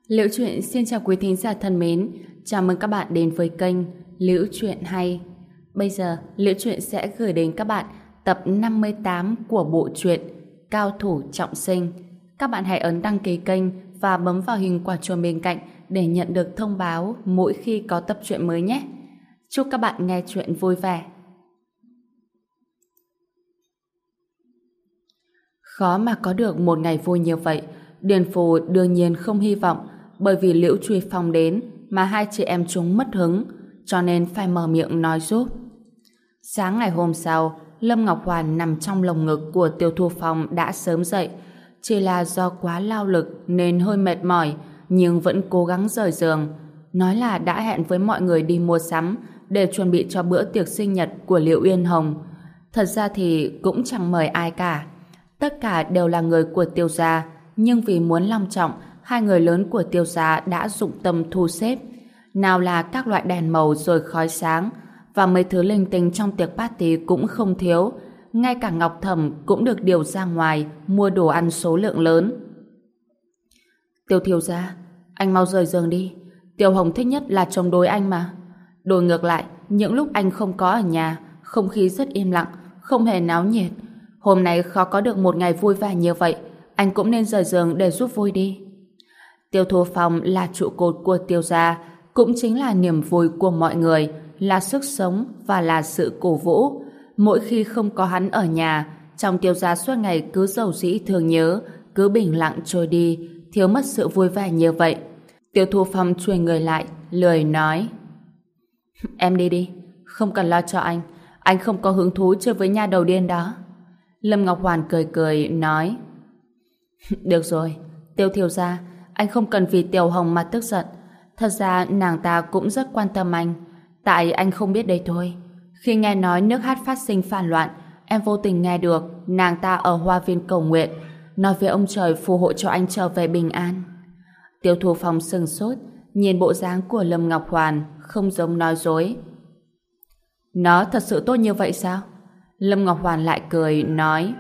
Liễu Chuyện xin chào quý thính giả thân mến, chào mừng các bạn đến với kênh Liễu Chuyện Hay. Bây giờ, Liễu Chuyện sẽ gửi đến các bạn tập 58 của bộ truyện Cao Thủ Trọng Sinh. Các bạn hãy ấn đăng ký kênh và bấm vào hình quả chuông bên cạnh để nhận được thông báo mỗi khi có tập truyện mới nhé. Chúc các bạn nghe truyện vui vẻ. Khó mà có được một ngày vui như vậy, Điền Phù đương nhiên không hy vọng bởi vì Liễu Truy Phong đến mà hai chị em chúng mất hứng, cho nên phải mở miệng nói giúp. Sáng ngày hôm sau, Lâm Ngọc Hoàn nằm trong lồng ngực của Tiêu Thu Phong đã sớm dậy, chỉ là do quá lao lực nên hơi mệt mỏi, nhưng vẫn cố gắng rời giường. Nói là đã hẹn với mọi người đi mua sắm để chuẩn bị cho bữa tiệc sinh nhật của Liễu Uyên Hồng. Thật ra thì cũng chẳng mời ai cả. Tất cả đều là người của Tiêu gia, nhưng vì muốn long trọng, hai người lớn của Tiêu gia đã dụng tâm thu xếp. Nào là các loại đèn màu rồi khói sáng, và mấy thứ linh tinh trong tiệc party cũng không thiếu. Ngay cả Ngọc Thẩm cũng được điều ra ngoài mua đồ ăn số lượng lớn. Tiêu thiếu gia, anh mau rời giường đi. Tiêu Hồng thích nhất là chống đối anh mà. Đổi ngược lại, những lúc anh không có ở nhà, không khí rất im lặng, không hề náo nhiệt. Hôm nay khó có được một ngày vui vẻ như vậy, anh cũng nên rời giường để giúp vui đi. Tiêu Thu Phong là trụ cột của Tiêu gia, cũng chính là niềm vui của mọi người, là sức sống và là sự cổ vũ. Mỗi khi không có hắn ở nhà, trong Tiêu gia suốt ngày cứ dầu dĩ thương nhớ, cứ bình lặng trôi đi, thiếu mất sự vui vẻ như vậy. Tiêu Thu Phong chuôi người lại, lười nói: Em đi đi, không cần lo cho anh không có hứng thú chơi với nha đầu điên đó. Lâm Ngọc Hoàn cười cười nói: Được rồi, Tiêu thiếu gia, anh không cần vì Tiểu Hồng mà tức giận. Thật ra nàng ta cũng rất quan tâm anh, tại anh không biết đây thôi. Khi nghe nói nước hát phát sinh phản loạn, em vô tình nghe được nàng ta ở hoa viên cầu nguyện, nói với ông trời phù hộ cho anh trở về bình an. Tiêu Thu Phong sừng sốt, nhìn bộ dáng của Lâm Ngọc Hoàn không giống nói dối. Nó thật sự tốt như vậy sao? Lâm Ngọc Hoàn lại cười nói: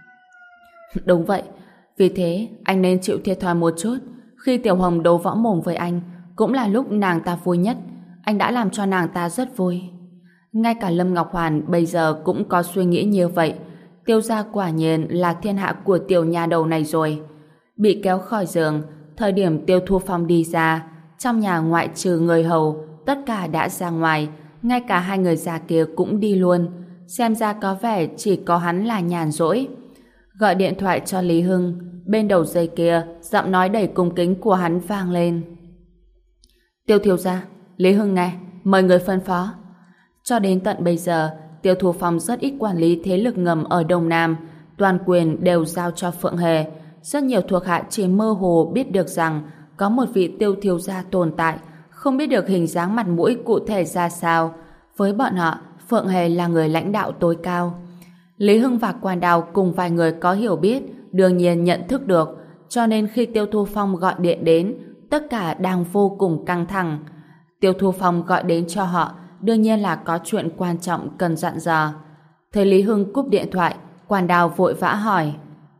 Đúng vậy, vì thế anh nên chịu thiệt thòi một chút. Khi Tiểu Hồng đấu võ mồm với anh cũng là lúc nàng ta vui nhất. Anh đã làm cho nàng ta rất vui. Ngay cả Lâm Ngọc Hoàn bây giờ cũng có suy nghĩ như vậy. Tiêu gia quả nhiên là thiên hạ của tiểu nhà đầu này rồi. Bị kéo khỏi giường, thời điểm Tiêu Thu Phong đi ra, trong nhà ngoại trừ người hầu, tất cả đã ra ngoài, ngay cả hai người già kia cũng đi luôn. Xem ra có vẻ chỉ có hắn là nhàn rỗi. Gọi điện thoại cho Lý Hưng, bên đầu dây kia giọng nói đầy cung kính của hắn vang lên: Tiêu thiếu gia, Lý Hưng nghe, mời người phân phó. Cho đến tận bây giờ, Tiêu Thu Phong rất ít quản lý thế lực ngầm ở Đông Nam, toàn quyền đều giao cho Phượng Hề. Rất nhiều thuộc hạ chỉ mơ hồ biết được rằng có một vị Tiêu thiếu gia tồn tại, không biết được hình dáng mặt mũi cụ thể ra sao. Với bọn họ, Phượng Hề là người lãnh đạo tối cao. Lý Hưng và Quan Đào cùng vài người có hiểu biết đương nhiên nhận thức được, cho nên khi Tiêu Thu Phong gọi điện đến, tất cả đang vô cùng căng thẳng. Tiêu Thu Phong gọi đến cho họ đương nhiên là có chuyện quan trọng cần dặn dò. Thấy Lý Hưng cúp điện thoại, Quan Đào vội vã hỏi: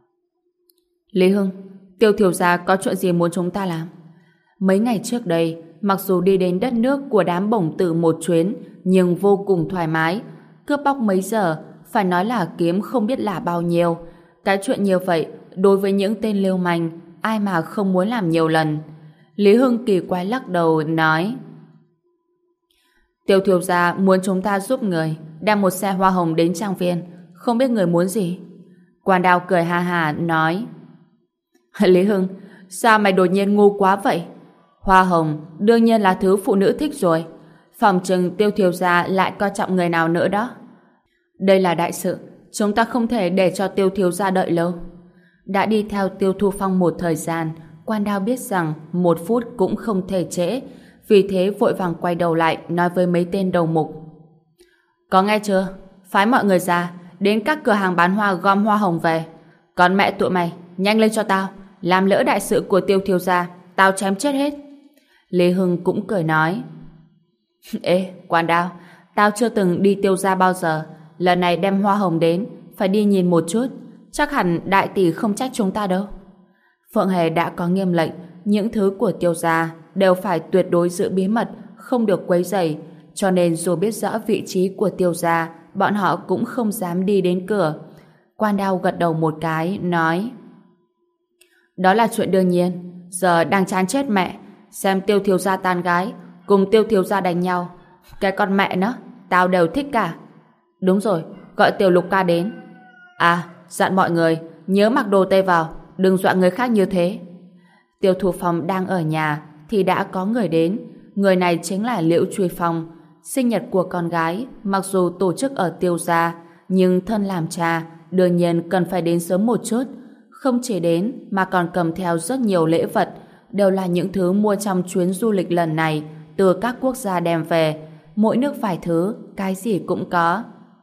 Lý Hưng, Tiêu thiếu gia có chuyện gì muốn chúng ta làm? Mấy ngày trước đây, mặc dù đi đến đất nước của đám bổng tử một chuyến, nhưng vô cùng thoải mái. Cướp bóc mấy giờ, phải nói là kiếm không biết là bao nhiêu. Cái chuyện như vậy, đối với những tên lưu manh, ai mà không muốn làm nhiều lần. Lý Hưng kỳ quái lắc đầu nói: Tiêu thiếu gia muốn chúng ta giúp người đem một xe hoa hồng đến trang viên, không biết người muốn gì. Quan Đào cười ha hà nói: Lý Hưng, sao mày đột nhiên ngu quá vậy? Hoa hồng đương nhiên là thứ phụ nữ thích rồi. Phòng chừng Tiêu thiếu gia lại coi trọng người nào nữa đó. Đây là đại sự, chúng ta không thể để cho Tiêu thiếu gia đợi lâu. Đã đi theo Tiêu Thu Phong một thời gian, Quan Đao biết rằng 1 phút cũng không thể trễ, vì thế vội vàng quay đầu lại nói với mấy tên đầu mục: Có nghe chưa? Phái mọi người ra đến các cửa hàng bán hoa gom hoa hồng về. Còn mẹ tụi mày, nhanh lên cho tao, làm lỡ đại sự của Tiêu thiếu gia, tao chém chết hết. Lê Hưng cũng cười nói: Ê, Quan Đao, tao chưa từng đi Tiêu gia bao giờ, lần này đem hoa hồng đến, phải đi nhìn một chút, chắc hẳn đại tỷ không trách chúng ta đâu. Phượng Hề đã có nghiêm lệnh, những thứ của Tiêu gia đều phải tuyệt đối giữ bí mật, không được quấy rầy, cho nên dù biết rõ vị trí của Tiêu gia, bọn họ cũng không dám đi đến cửa. Quan Đao gật đầu một cái, nói: đó là chuyện đương nhiên, giờ đang chán chết mẹ, xem Tiêu thiếu gia tán gái, cùng Tiêu thiếu gia đánh nhau. Cái con mẹ nó, tao đều thích cả. Đúng rồi, gọi Tiểu Lục ca đến. À, dặn mọi người, nhớ mặc đồ tây vào, đừng dọa người khác như thế. Tiêu Thu Phong đang ở nhà thì đã có người đến. Người này chính là Liễu Truy Phong. Sinh nhật của con gái, mặc dù tổ chức ở Tiêu gia, nhưng thân làm cha, đương nhiên cần phải đến sớm một chút. Không chỉ đến mà còn cầm theo rất nhiều lễ vật, đều là những thứ mua trong chuyến du lịch lần này từ các quốc gia đem về. Mỗi nước vài thứ, cái gì cũng có.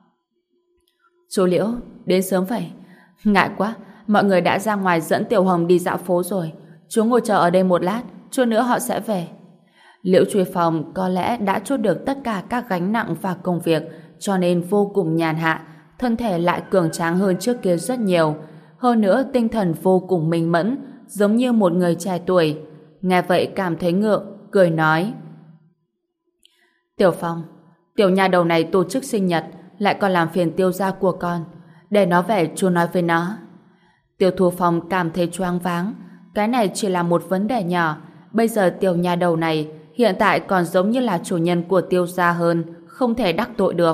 Chú Liễu, đến sớm vậy. Ngại quá, mọi người đã ra ngoài dẫn Tiểu Hồng đi dạo phố rồi. Chú ngồi chờ ở đây một lát, chút nữa họ sẽ về. Liễu Truy Phong có lẽ đã chốt được tất cả các gánh nặng và công việc, cho nên vô cùng nhàn hạ, thân thể lại cường tráng hơn trước kia rất nhiều. Hơn nữa tinh thần vô cùng minh mẫn, giống như một người trẻ tuổi. Nghe vậy cảm thấy ngượng, cười nói: Tiểu Phong, tiểu nhà đầu này tổ chức sinh nhật, lại còn làm phiền Tiêu gia của con. Để nó về chú nói với nó. Tiêu Thu Phong cảm thấy choáng váng. Cái này chỉ là một vấn đề nhỏ. Bây giờ tiểu nhà đầu này hiện tại còn giống như là chủ nhân của Tiêu gia hơn, không thể đắc tội được.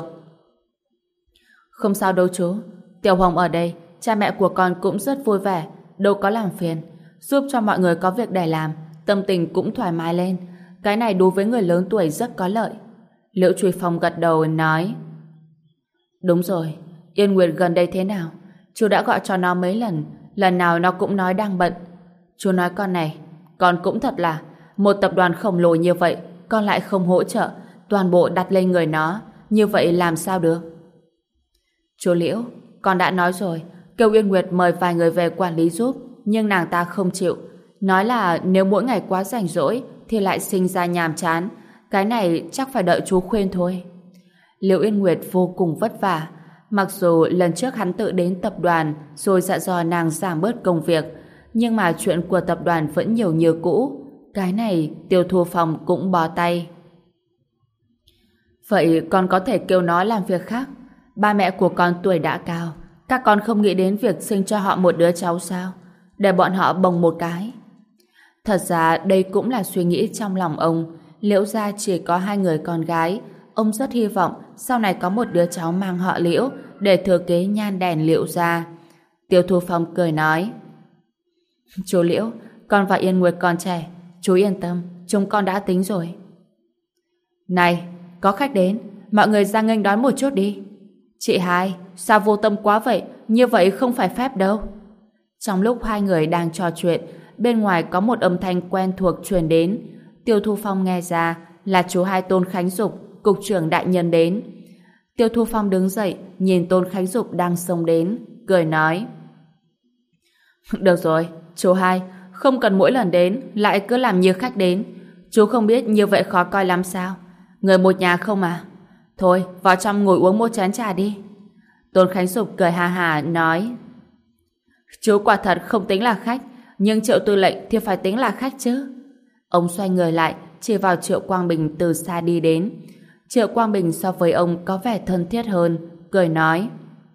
Không sao đâu chú, Tiểu Hồng ở đây, cha mẹ của con cũng rất vui vẻ, đâu có làm phiền, giúp cho mọi người có việc để làm, tâm tình cũng thoải mái lên. Cái này đối với người lớn tuổi rất có lợi. Liễu Truy Phong gật đầu nói: đúng rồi, Yên Nguyệt gần đây thế nào? Chú đã gọi cho nó mấy lần, lần nào nó cũng nói đang bận. Chú nói con này, con cũng thật là một tập đoàn khổng lồ như vậy, con lại không hỗ trợ, toàn bộ đặt lên người nó, như vậy làm sao được? Chú Liễu, con đã nói rồi, kêu Yên Nguyệt mời vài người về quản lý giúp, nhưng nàng ta không chịu, nói là nếu mỗi ngày quá rảnh rỗi thì lại sinh ra nhàm chán. Cái này chắc phải đợi chú khuyên thôi. Liễu Yên Nguyệt vô cùng vất vả. Mặc dù lần trước hắn tự đến tập đoàn rồi dặn dò nàng giảm bớt công việc, nhưng mà chuyện của tập đoàn vẫn nhiều như cũ. Cái này Tiêu Thu Phong cũng bó tay. Vậy con có thể kêu nó làm việc khác. Ba mẹ của con tuổi đã cao, các con không nghĩ đến việc sinh cho họ một đứa cháu sao? Để bọn họ bồng một cái. Thật ra đây cũng là suy nghĩ trong lòng ông. Liễu gia chỉ có 2 người con gái, ông rất hy vọng sau này có một đứa cháu mang họ Liễu để thừa kế nhan đèn Liễu gia. Tiêu Thu Phong cười nói: chú Liễu, con và Yên Nguyệt còn trẻ, chú yên tâm, chúng con đã tính rồi. Này, có khách đến, mọi người ra nghênh đón một chút đi. Chị hai, sao vô tâm quá vậy, như vậy không phải phép đâu. Trong lúc 2 người đang trò chuyện, bên ngoài có một âm thanh quen thuộc truyền đến. Tiêu Thu Phong nghe ra là chú hai Tôn Khánh Dục, cục trưởng đại nhân đến. Tiêu Thu Phong đứng dậy, nhìn Tôn Khánh Dục đang xông đến, cười nói: được rồi, chú hai, không cần mỗi lần đến lại cứ làm như khách đến. Chú không biết như vậy khó coi lắm sao? Người một nhà không à? Thôi, vào trong ngồi uống một chén trà đi. Tôn Khánh Dục cười ha hà nói: chú quả thật không tính là khách, nhưng Triệu tư lệnh thì phải tính là khách chứ. Ông xoay người lại, chỉ vào Triệu Quang Bình từ xa đi đến. Triệu Quang Bình so với ông có vẻ thân thiết hơn, cười nói: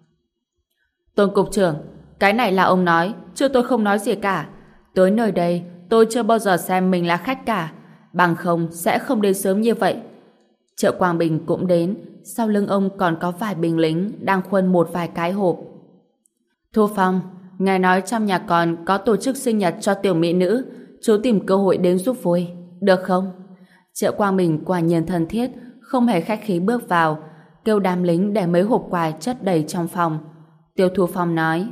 Tôn cục trưởng, cái này là ông nói, chứ tôi không nói gì cả. Tới nơi đây, tôi chưa bao giờ xem mình là khách cả, bằng không sẽ không đến sớm như vậy. Triệu Quang Bình cũng đến, sau lưng ông còn có vài binh lính đang khuân một vài cái hộp. Thu Phong, ngài nói trong nhà con có tổ chức sinh nhật cho tiểu mỹ nữ, chú tìm cơ hội đến giúp vui, được không? Triệu Quang Bình quả nhiên thân thiết, không hề khách khí bước vào, kêu đám lính để mấy hộp quà chất đầy trong phòng. Tiêu Thu Phong nói: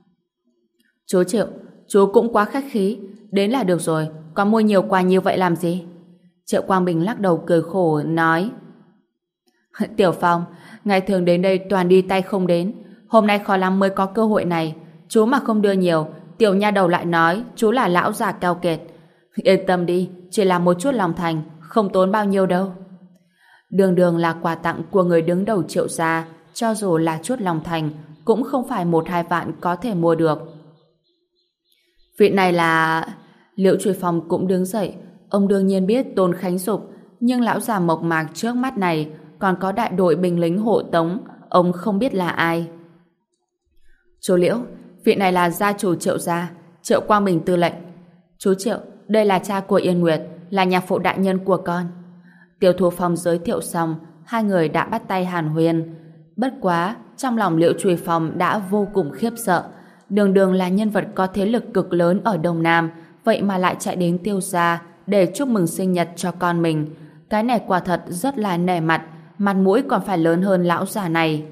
chú Triệu, chú cũng quá khách khí, đến là được rồi, còn mua nhiều quà như vậy làm gì? Triệu Quang Bình lắc đầu cười khổ nói: Tiểu Phong, ngày thường đến đây toàn đi tay không đến, hôm nay khó lắm mới có cơ hội này, chú mà không đưa nhiều, tiểu nha đầu lại nói chú là lão già keo kiệt. Yên tâm đi, chỉ là một chút lòng thành, không tốn bao nhiêu đâu. Đường đường là quà tặng của người đứng đầu Triệu gia, cho dù là chút lòng thành cũng không phải 1-2 vạn có thể mua được. Vị này là... Liễu Truy Phong cũng đứng dậy. Ông đương nhiên biết Tôn Khánh Dục, nhưng lão già mộc mạc trước mắt này còn có đại đội binh lính hộ tống, ông không biết là ai. Chú Liễu, vị này là gia chủ Triệu gia, Triệu Quang Bình tư lệnh. Chú Triệu, đây là cha của Yên Nguyệt, là nhạc phụ đại nhân của con. Tiêu Thu Phong giới thiệu xong, hai người đã bắt tay hàn huyên. Bất quá, trong lòng Liễu Truy Phong đã vô cùng khiếp sợ. Đường đường là nhân vật có thế lực cực lớn ở Đông Nam, vậy mà lại chạy đến Tiêu gia để chúc mừng sinh nhật cho con mình. Cái này quả thật rất là nể mặt, mặt mũi còn phải lớn hơn lão già này.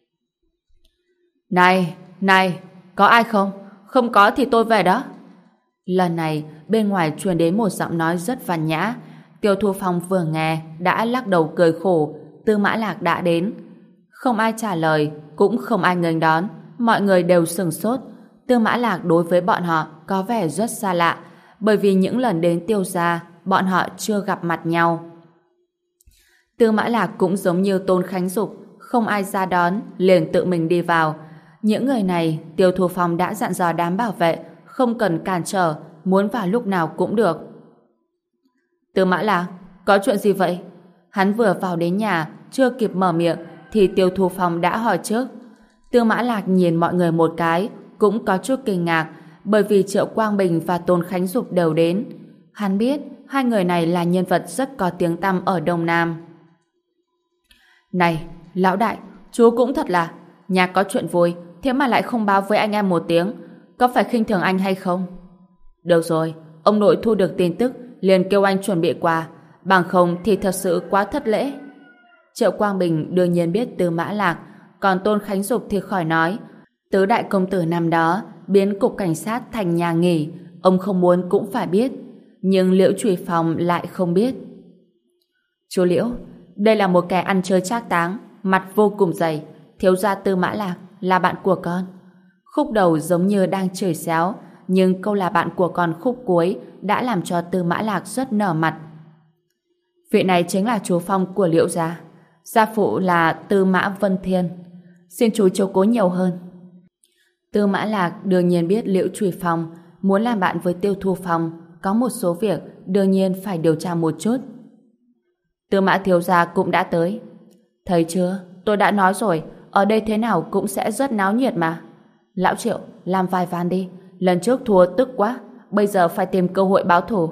Này, có ai không? Không có thì tôi về đó. Lần này, bên ngoài truyền đến một giọng nói rất văn nhã. Tiêu Thu Phong vừa nghe, đã lắc đầu cười khổ. Tư Mã Lạc đã đến. Không ai trả lời, cũng không ai nghênh đón. Mọi người đều sửng sốt. Tư Mã Lạc đối với bọn họ có vẻ rất xa lạ, bởi vì những lần đến Tiêu gia, bọn họ chưa gặp mặt nhau. Tư Mã Lạc cũng giống như Tôn Khánh Dục, không ai ra đón, liền tự mình đi vào. Những người này, Tiêu Thu Phong đã dặn dò đám bảo vệ, không cần cản trở, muốn vào lúc nào cũng được. Tư Mã Lạc, có chuyện gì vậy? Hắn vừa vào đến nhà, chưa kịp mở miệng, thì Tiêu Thu Phong đã hỏi trước. Tư Mã Lạc nhìn mọi người một cái, cũng có chút kinh ngạc, bởi vì Triệu Quang Bình và Tôn Khánh Dục đều đến. Hắn biết, hai người này là nhân vật rất có tiếng tăm ở Đông Nam. Này, lão đại, chú cũng thật là, nhà có chuyện vui, thế mà lại không báo với anh em một tiếng, có phải khinh thường anh hay không? Được rồi, ông nội thu được tin tức, liền kêu anh chuẩn bị quà, bằng không thì thật sự quá thất lễ. Triệu Quang Bình đương nhiên biết Tư Mã Lạc, còn Tôn Khánh Dục thì khỏi nói. Tứ đại công tử năm đó biến cục cảnh sát thành nhà nghỉ, ông không muốn cũng phải biết, nhưng Liễu Truy Phong lại không biết. Chú Liễu, đây là một kẻ ăn chơi trác táng, mặt vô cùng dày, thiếu gia Tư Mã Lạc là bạn của con. Khúc đầu giống như đang chửi xéo, nhưng câu là bạn của con khúc cuối đã làm cho Tư Mã Lạc rất nở mặt. Vị này chính là chú Phong của Liễu gia, gia phụ là Tư Mã Vân Thiên, xin chú chiếu cố nhiều hơn. Tư Mã Lạc đương nhiên biết Liễu Truy Phong muốn làm bạn với Tiêu Thu Phong, có một số việc đương nhiên phải điều tra một chút. Tư Mã thiếu gia cũng đã tới. Thấy chưa, tôi đã nói rồi, ở đây thế nào cũng sẽ rất náo nhiệt mà. Lão Triệu, làm vài ván đi, lần trước thua tức quá, bây giờ phải tìm cơ hội báo thù.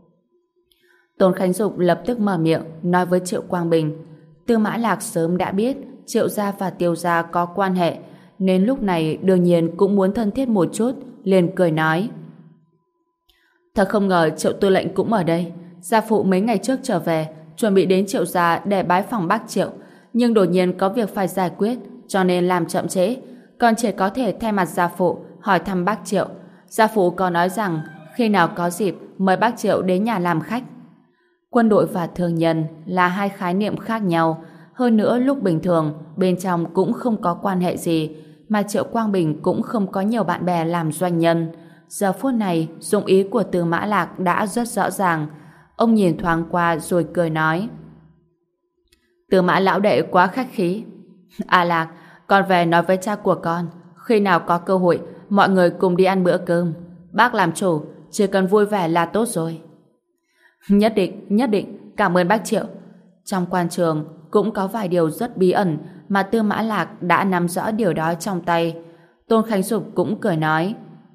Tôn Khánh Dục lập tức mở miệng nói với Triệu Quang Bình. Tư Mã Lạc sớm đã biết Triệu gia và Tiêu gia có quan hệ, nên lúc này đương nhiên cũng muốn thân thiết một chút, liền cười nói. Thật không ngờ Triệu tư lệnh cũng ở đây. Gia phụ mấy ngày trước trở về, chuẩn bị đến Triệu gia để bái phỏng bác Triệu, nhưng đột nhiên có việc phải giải quyết, cho nên làm chậm trễ. Còn chỉ có thể thay mặt gia phụ hỏi thăm bác Triệu. Gia phụ có nói rằng khi nào có dịp mời bác Triệu đến nhà làm khách. Quân đội và thương nhân là hai khái niệm khác nhau. Hơn nữa lúc bình thường bên trong cũng không có quan hệ gì, mà Triệu Quang Bình cũng không có nhiều bạn bè làm doanh nhân. Giờ phút này dụng ý của Tư Mã Lạc đã rất rõ ràng. Ông nhìn thoáng qua rồi cười nói. Tư Mã lão đệ quá khách khí. À Lạc, con về nói với cha của con, khi nào có cơ hội mọi người cùng đi ăn bữa cơm. Bác làm chủ, chỉ cần vui vẻ là tốt rồi. Nhất định, cảm ơn bác Triệu. Trong quan trường cũng có vài điều rất bí ẩn mà Tư Mã Lạc đã nắm rõ điều đó trong tay. Tôn Khánh Dục cũng cười nói.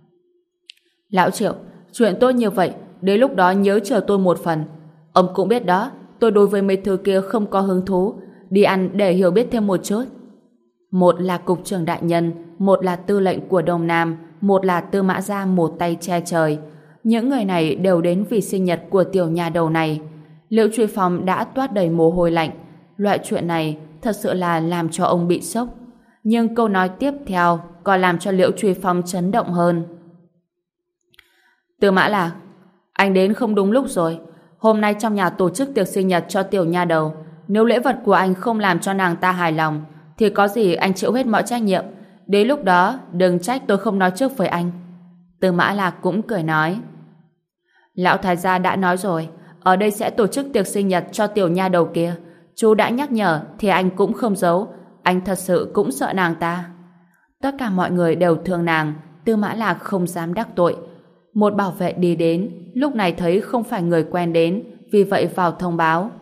Lão Triệu, chuyện tốt như vậy, đến lúc đó nhớ chờ tôi một phần. Ông cũng biết đó, tôi đối với mấy thứ kia không có hứng thú, đi ăn để hiểu biết thêm một chút. Một là cục trưởng đại nhân, một là tư lệnh của Đông Nam, một là Tư Mã gia một tay che trời. Những người này đều đến vì sinh nhật của tiểu nhà đầu này. Liễu Truy Phong đã toát đầy mồ hôi lạnh. Loại chuyện này thật sự là làm cho ông bị sốc. Nhưng câu nói tiếp theo còn làm cho Liễu Truy Phong chấn động hơn. Tư Mã Lạc, anh đến không đúng lúc rồi. Hôm nay trong nhà tổ chức tiệc sinh nhật cho tiểu nha đầu. Nếu lễ vật của anh không làm cho nàng ta hài lòng, thì có gì anh chịu hết mọi trách nhiệm. Đến lúc đó đừng trách tôi không nói trước với anh. Tư Mã Lạc cũng cười nói. Lão thái gia đã nói rồi, ở đây sẽ tổ chức tiệc sinh nhật cho tiểu nha đầu kia. Chú đã nhắc nhở thì anh cũng không giấu. Anh thật sự cũng sợ nàng ta. Tất cả mọi người đều thương nàng, Tư Mã Lạc không dám đắc tội. Một bảo vệ đi đến, lúc này thấy không phải người quen đến, vì vậy vào thông báo.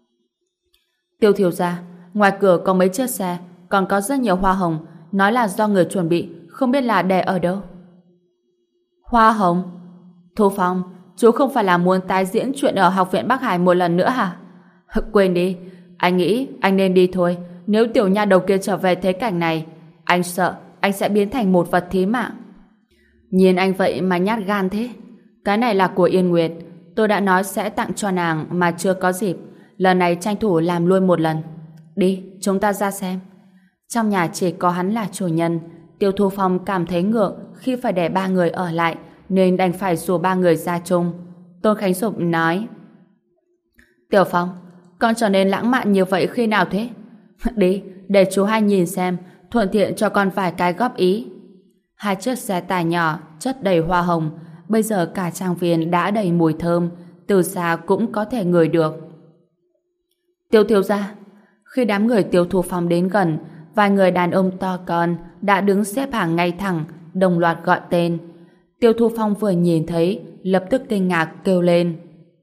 Tiêu thiếu gia, ngoài cửa có mấy chiếc xe, còn có rất nhiều hoa hồng, nói là do người chuẩn bị, không biết là để ở đâu. Hoa hồng? Thu Phong, chú không phải là muốn tái diễn chuyện ở Học viện Bắc Hải một lần nữa hả? Quên đi, anh nghĩ anh nên đi thôi. Nếu tiểu nha đầu kia trở về thế cảnh này, anh sợ anh sẽ biến thành một vật thí mạng. Nhìn anh vậy mà nhát gan thế. Cái này là của Yên Nguyệt, tôi đã nói sẽ tặng cho nàng mà chưa có dịp. Lần này tranh thủ làm luôn một lần. Đi, chúng ta ra xem. Trong nhà chỉ có hắn là chủ nhân. Tiêu Thu Phong cảm thấy ngượng khi phải để ba người ở lại, nên đành phải rủ ba người ra chung. Tôn Khánh Dục nói: Tiểu Phong, con trở nên lãng mạn như vậy khi nào thế? Đi, để chú hai nhìn xem, thuận tiện cho con vài cái góp ý. Hai chiếc xe tải nhỏ chất đầy hoa hồng, bây giờ cả trang viên đã đầy mùi thơm, từ xa cũng có thể ngửi được. Tiêu thiếu gia. Khi đám người Tiêu Thu Phong đến gần, vài người đàn ông to con đã đứng xếp hàng ngay thẳng, đồng loạt gọi tên. Tiêu Thu Phong vừa nhìn thấy, lập tức kinh ngạc kêu lên: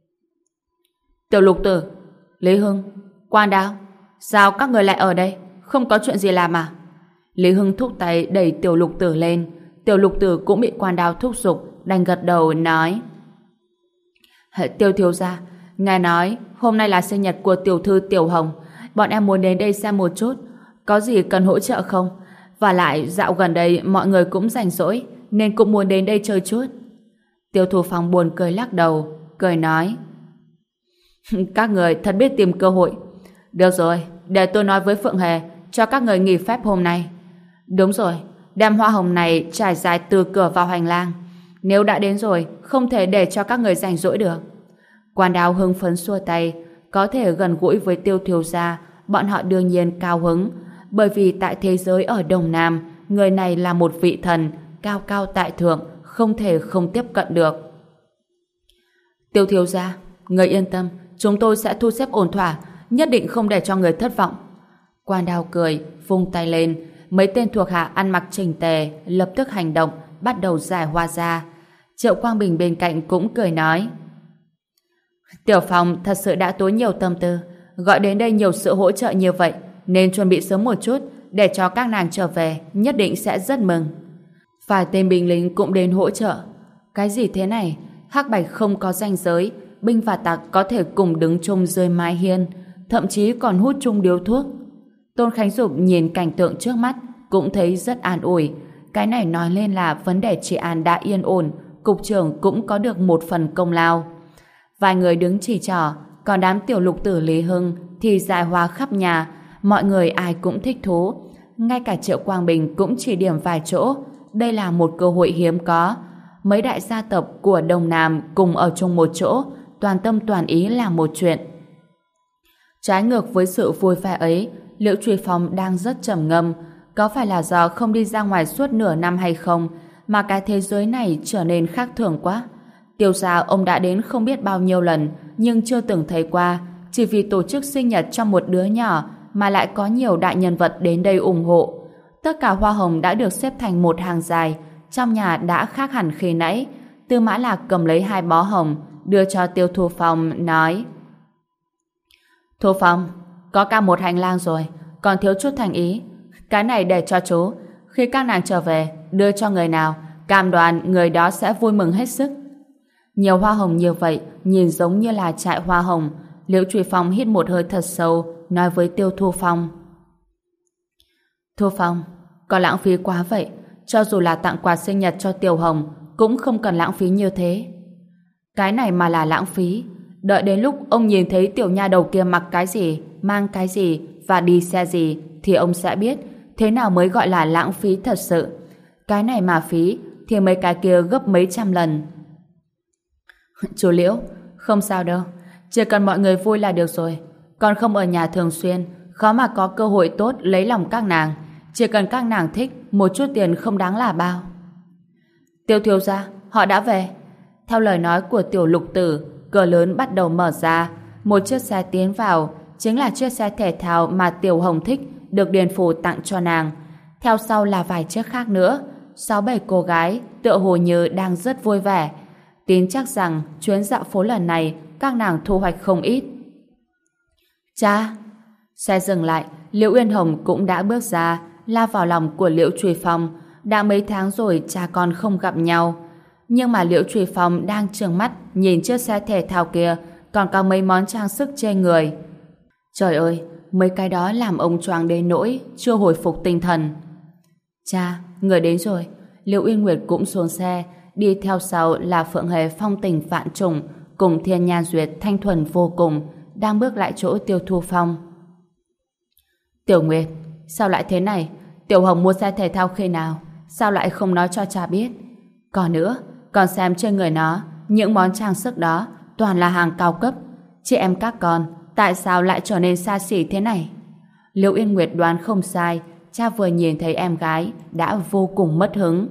Tiểu Lục Tử, Lý Hưng, Quan Đao, sao các người lại ở đây? Không có chuyện gì làm à? Lý Hưng thúc tay đẩy Tiểu Lục Tử lên. Tiểu Lục Tử cũng bị Quan Đao thúc giục, đành gật đầu nói: Tiêu thiếu gia, ngài nói hôm nay là sinh nhật của tiểu thư Tiểu Hồng, bọn em muốn đến đây xem một chút, có gì cần hỗ trợ không? Và lại dạo gần đây mọi người cũng rảnh rỗi, nên cũng muốn đến đây chơi chút. Tiêu Thu Phong buồn cười lắc đầu, cười nói: Các người thật biết tìm cơ hội. Được rồi, để tôi nói với Phượng Hề cho các người nghỉ phép hôm nay. Đúng rồi, đem hoa hồng này trải dài từ cửa vào hành lang. Nếu đã đến rồi, không thể để cho các người rảnh rỗi được. Quan Đao hưng phấn xua tay, có thể gần gũi với Tiêu thiếu gia, bọn họ đương nhiên cao hứng, bởi vì tại thế giới ở Đông Nam, người này là một vị thần, cao cao tại thượng, không thể không tiếp cận được. Tiêu thiếu gia, người yên tâm, chúng tôi sẽ thu xếp ổn thỏa, nhất định không để cho người thất vọng. Quan Đao cười, vung tay lên, mấy tên thuộc hạ ăn mặc chỉnh tề, lập tức hành động, bắt đầu giải hoa ra. Triệu Quang Bình bên cạnh cũng cười nói: Tiểu Phong thật sự đã tốn nhiều tâm tư, gọi đến đây nhiều sự hỗ trợ như vậy, nên chuẩn bị sớm một chút, để cho các nàng trở về, nhất định sẽ rất mừng. Vài tên binh lính cũng đến hỗ trợ. Cái gì thế này? Hắc Bạch không có ranh giới, binh và tặc có thể cùng đứng chung dưới mái hiên, thậm chí còn hút chung điếu thuốc. Tôn Khánh Dục nhìn cảnh tượng trước mắt cũng thấy rất an ủi. Cái này nói lên là vấn đề trị an đã yên ổn, cục trưởng cũng có được một phần công lao. Vài người đứng chỉ trỏ, còn đám Tiểu Lục Tử Lý Hưng thì giải hoa khắp nhà, mọi người ai cũng thích thú. Ngay cả Triệu Quang Bình cũng chỉ điểm vài chỗ. Đây là một cơ hội hiếm có. Mấy đại gia tộc của Đông Nam cùng ở chung một chỗ, toàn tâm toàn ý làm một chuyện. Trái ngược với sự vui vẻ ấy, Liễu Truy Phong đang rất trầm ngâm. Có phải là do không đi ra ngoài suốt nửa năm hay không mà cái thế giới này trở nên khác thường quá? Tiêu gia ông đã đến không biết bao nhiêu lần, nhưng chưa từng thấy qua. Chỉ vì tổ chức sinh nhật cho một đứa nhỏ mà lại có nhiều đại nhân vật đến đây ủng hộ. Tất cả hoa hồng đã được xếp thành một hàng dài. Trong nhà đã khác hẳn khi nãy. Tư Mã Lạc cầm lấy 2 bó hồng, đưa cho Tiêu Thu Phong, nói: Thu Phong, có cả một hành lang rồi, còn thiếu chút thành ý. Cái này để cho chú, khi các nàng trở về, đưa cho người nào, cam đoan người đó sẽ vui mừng hết sức. Nhiều hoa hồng như vậy, nhìn giống như là trại hoa hồng. Liễu Truy Phong hít một hơi thật sâu, nói với Tiêu Thu Phong: Thu Phong, có lãng phí quá vậy. Cho dù là tặng quà sinh nhật cho Tiểu Hồng, cũng không cần lãng phí như thế. Cái này mà là lãng phí. Đợi đến lúc ông nhìn thấy tiểu nha đầu kia mặc cái gì, mang cái gì và đi xe gì, thì ông sẽ biết thế nào mới gọi là lãng phí thật sự. Cái này mà phí thì mấy cái kia gấp mấy trăm lần. Chú Liễu, không sao đâu, chỉ cần mọi người vui là được rồi. Con không ở nhà thường xuyên, khó mà có cơ hội tốt lấy lòng các nàng. Chỉ cần các nàng thích, một chút tiền không đáng là bao. Tiêu thiếu gia, họ đã về. Theo lời nói của Tiểu Lục Tử, cửa lớn bắt đầu mở ra. Một chiếc xe tiến vào, chính là chiếc xe thể thao mà Tiểu Hồng thích, được Điền Phủ tặng cho nàng. Theo sau là vài chiếc khác nữa. 6-7 cô gái tựa hồ như đang rất vui vẻ. Tin chắc rằng chuyến dạo phố lần này các nàng thu hoạch không ít. Cha! Xe dừng lại, Liễu Uyên Hồng cũng đã bước ra, lao vào lòng của Liễu Truy Phong. Đã mấy tháng rồi cha con không gặp nhau. Nhưng mà Liễu Truy Phong đang trừng mắt nhìn chiếc xe thể thao kia, còn có mấy món trang sức trên người. Trời ơi, mấy cái đó làm ông choáng đến nỗi chưa hồi phục tinh thần. Cha, người đến rồi. Liễu Uyên Nguyệt cũng xuống xe, đi theo sau là Phượng Hề phong tình vạn trùng cùng Thiên Nhan Duyệt thanh thuần vô cùng, đang bước lại chỗ Tiêu Thu Phong. Tiểu Nguyệt, sao lại thế này? Tiểu Hồng mua xe thể thao khi nào? Sao lại không nói cho cha biết? Còn nữa, con xem trên người nó, những món trang sức đó toàn là hàng cao cấp. Chị em các con, tại sao lại trở nên xa xỉ thế này? Liễu Yên Nguyệt đoán không sai, cha vừa nhìn thấy em gái đã vô cùng mất hứng.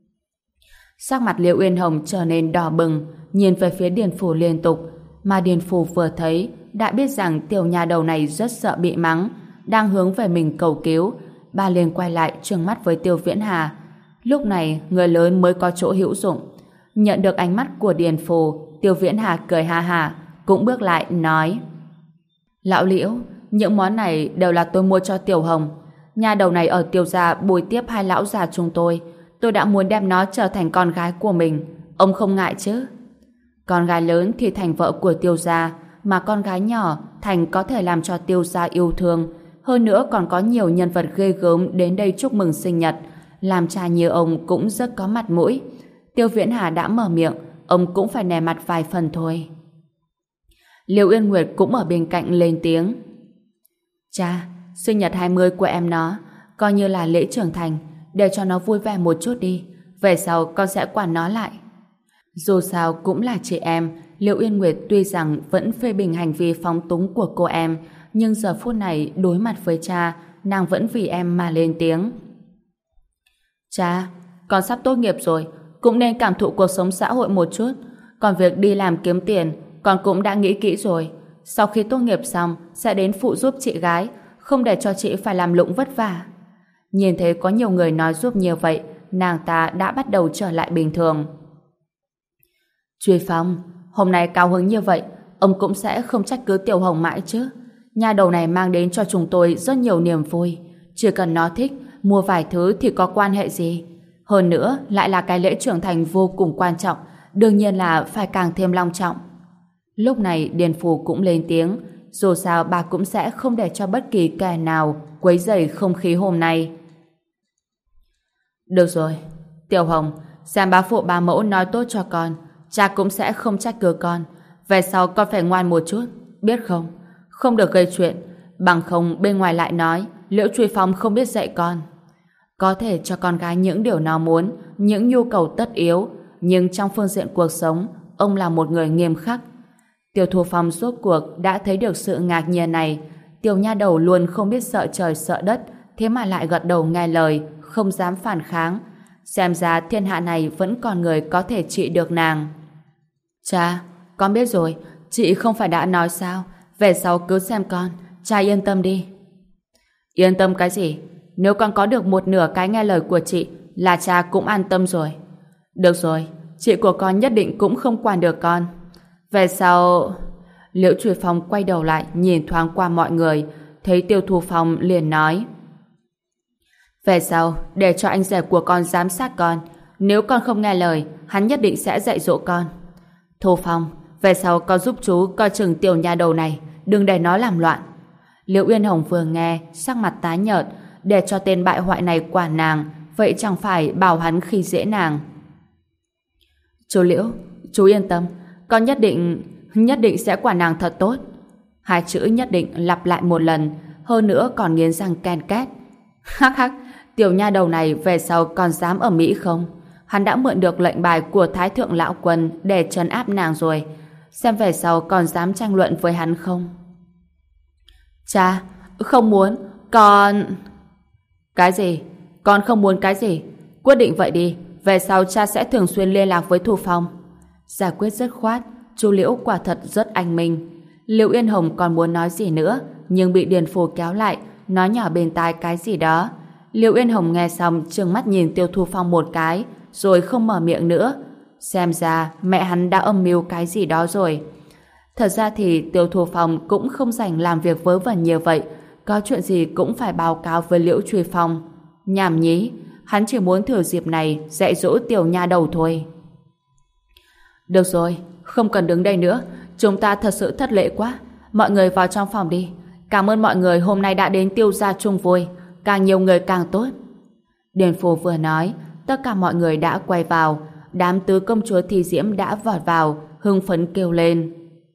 Sắc mặt Liễu Uyên Hồng trở nên đỏ bừng, nhìn về phía Điền Phủ liên tục, mà Điền Phủ vừa thấy đã biết rằng tiểu nhà đầu này rất sợ bị mắng, đang hướng về mình cầu cứu. Bà liền quay lại trừng mắt với Tiêu Viễn Hà. Lúc này người lớn mới có chỗ hữu dụng. Nhận được ánh mắt của Điền Phủ, Tiêu Viễn Hà cười ha ha, cũng bước lại nói: Lão Liễu, những món này đều là tôi mua cho Tiểu Hồng. Nhà đầu này ở Tiêu gia bồi tiếp hai lão già chúng tôi đã muốn đem nó trở thành con gái của mình. Ông không ngại chứ? Con gái lớn thì thành vợ của Tiêu gia, mà con gái nhỏ thành có thể làm cho Tiêu gia yêu thương. Hơn nữa còn có nhiều nhân vật ghê gớm đến đây chúc mừng sinh nhật, làm cha như ông cũng rất có mặt mũi. Tiêu Viễn Hà đã mở miệng, ông cũng phải nể mặt vài phần thôi. Liễu Uyên Nguyệt cũng ở bên cạnh lên tiếng: Cha, sinh nhật 20 của em nó coi như là lễ trưởng thành, để cho nó vui vẻ một chút đi, về sau con sẽ quản nó lại. Dù sao cũng là chị em, Liễu Uyên Nguyệt tuy rằng vẫn phê bình hành vi phóng túng của cô em, nhưng giờ phút này đối mặt với cha, nàng vẫn vì em mà lên tiếng. Cha, con sắp tốt nghiệp rồi, cũng nên cảm thụ cuộc sống xã hội một chút. Còn việc đi làm kiếm tiền, con cũng đã nghĩ kỹ rồi. Sau khi tốt nghiệp xong, sẽ đến phụ giúp chị gái, không để cho chị phải làm lụng vất vả. Nhìn thấy có nhiều người nói giúp như vậy, nàng ta đã bắt đầu trở lại bình thường. Truy Phong, hôm nay cao hứng như vậy, ông cũng sẽ không trách cứ Tiểu Hồng mãi chứ. Nhà đầu này mang đến cho chúng tôi rất nhiều niềm vui. Chỉ cần nó thích, mua vài thứ thì có quan hệ gì. Hơn nữa, lại là cái lễ trưởng thành vô cùng quan trọng, đương nhiên là phải càng thêm long trọng. Lúc này Điền Phù cũng lên tiếng, dù sao bà cũng sẽ không để cho bất kỳ kẻ nào quấy rầy không khí hôm nay. Được rồi, Tiểu Hồng, xem bá phụ bá mẫu nói tốt cho con, cha cũng sẽ không trách cứ con. Về sau con phải ngoan một chút, biết không? Không được gây chuyện, bằng không bên ngoài lại nói Liễu Truy Phong không biết dạy con. Có thể cho con gái những điều nó muốn, những nhu cầu tất yếu, nhưng trong phương diện cuộc sống, ông là một người nghiêm khắc. Tiêu Thu Phong rốt cuộc đã thấy được sự ngạc nhiên này. Tiểu nha đầu luôn không biết sợ trời sợ đất, thế mà lại gật đầu nghe lời, không dám phản kháng. Xem ra thiên hạ này vẫn còn người có thể trị được nàng. Cha, con biết rồi, chị không phải đã nói sao, về sau cứ xem con, cha yên tâm đi. Yên tâm cái gì? Nếu con có được một nửa cái nghe lời của chị, là cha cũng an tâm rồi. Được rồi, chị của con nhất định cũng không quản được con. Về sau... Liễu Truy Phong quay đầu lại nhìn thoáng qua mọi người, thấy Tiêu Thu Phong liền nói: về sau, để cho anh rể của con giám sát con. Nếu con không nghe lời, hắn nhất định sẽ dạy dỗ con. Thu Phong, về sau con giúp chú coi chừng tiểu nha đầu này, đừng để nó làm loạn. Liễu Uyên Hồng vừa nghe, sắc mặt tái nhợt, để cho tên bại hoại này quản nàng, vậy chẳng phải bảo hắn khi dễ nàng. Chú Liễu, chú yên tâm, con nhất định sẽ quản nàng thật tốt. Hai chữ nhất định lặp lại một lần, hơn nữa còn nghiến răng ken két. Hắc hắc, tiểu nha đầu này về sau còn dám ở Mỹ không? Hắn đã mượn được lệnh bài của Thái Thượng Lão Quân để trấn áp nàng rồi. Xem về sau còn dám tranh luận với hắn không? Cha, không muốn, con... Cái gì? Con không muốn cái gì? Quyết định vậy đi, về sau cha sẽ thường xuyên liên lạc với Thu Phong. Giải quyết dứt khoát, chú Liễu quả thật rất anh minh. Liễu Yên Hồng còn muốn nói gì nữa, nhưng bị Điền Phù kéo lại, nói nhỏ bên tai cái gì đó. Liễu Yên Hồng nghe xong trừng mắt nhìn Tiêu Thu Phong một cái, rồi không mở miệng nữa. Xem ra mẹ hắn đã âm mưu cái gì đó rồi. Thật ra thì Tiêu Thu Phong cũng không rảnh làm việc vớ vẩn như vậy, có chuyện gì cũng phải báo cáo với Liễu Truy Phong. Nhảm nhí, hắn chỉ muốn thừa dịp này dạy dỗ tiểu nha đầu thôi. Được rồi, không cần đứng đây nữa, chúng ta thật sự thất lễ quá. Mọi người vào trong phòng đi. Cảm ơn mọi người hôm nay đã đến Tiêu gia chung vui, càng nhiều người càng tốt. Điền Phù vừa nói, tất cả mọi người đã quay vào, đám tứ công chúa Thi Diễm đã vọt vào, hưng phấn kêu lên.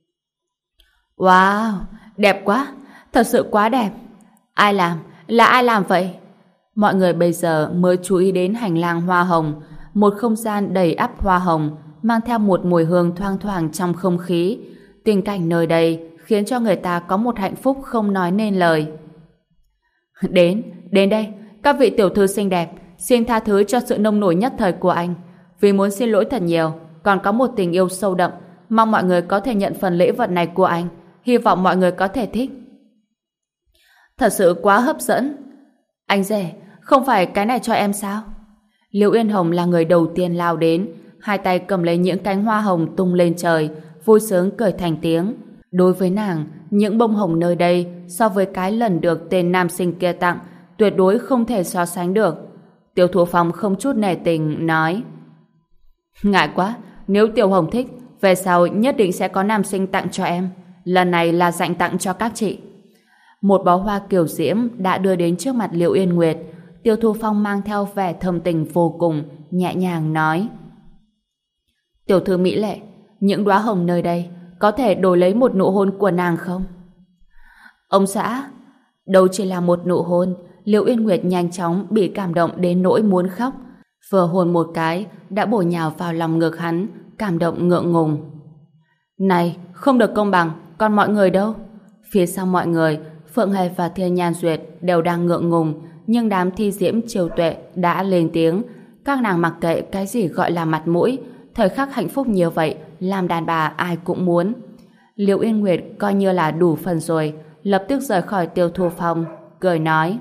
Wow, đẹp quá, thật sự quá đẹp. Ai làm? Là ai làm vậy? Mọi người bây giờ mới chú ý đến hành lang hoa hồng, một không gian đầy ắp hoa hồng, mang theo một mùi hương thoang thoảng trong không khí. Tình cảnh nơi đây khiến cho người ta có một hạnh phúc không nói nên lời. Đến đây, các vị tiểu thư xinh đẹp, xin tha thứ cho sự nông nổi nhất thời của anh. Vì muốn xin lỗi thật nhiều, còn có một tình yêu sâu đậm, mong mọi người có thể nhận phần lễ vật này của anh. Hy vọng mọi người có thể thích. Thật sự quá hấp dẫn. Anh rể, không phải cái này cho em sao? Liễu Yên Hồng là người đầu tiên lao đến, hai tay cầm lấy những cánh hoa hồng tung lên trời, vui sướng cười thành tiếng. Đối với nàng, những bông hồng nơi đây so với cái lần được tên nam sinh kia tặng, tuyệt đối không thể so sánh được. Tiêu Thu Phong không chút nể tình nói: Ngại quá, nếu Tiểu Hồng thích, về sau nhất định sẽ có nam sinh tặng cho em. Lần này là dành tặng cho các chị. Một bó hoa kiều diễm đã đưa đến trước mặt Liễu Yên Nguyệt. Tiêu Thu Phong mang theo vẻ thâm tình vô cùng, nhẹ nhàng nói: Tiểu thư mỹ lệ, những đóa hồng nơi đây có thể đổi lấy một nụ hôn của nàng không? Ông xã, đâu chỉ là một nụ hôn. Liễu Yên Nguyệt nhanh chóng bị cảm động đến nỗi muốn khóc, vừa hôn một cái đã bổ nhào vào lòng ngực hắn, cảm động ngượng ngùng. Này, không được công bằng, còn mọi người đâu? Phía sau mọi người, Phượng Hề và Thiên Nhan Duyệt đều đang ngượng ngùng, nhưng đám Thi Diễm Triều Tuệ đã lên tiếng. Các nàng mặc kệ cái gì gọi là mặt mũi, thời khắc hạnh phúc như vậy, làm đàn bà ai cũng muốn. Liễu Yên Nguyệt coi như là đủ phần rồi, lập tức rời khỏi Tiêu Thu Phong, cười nói: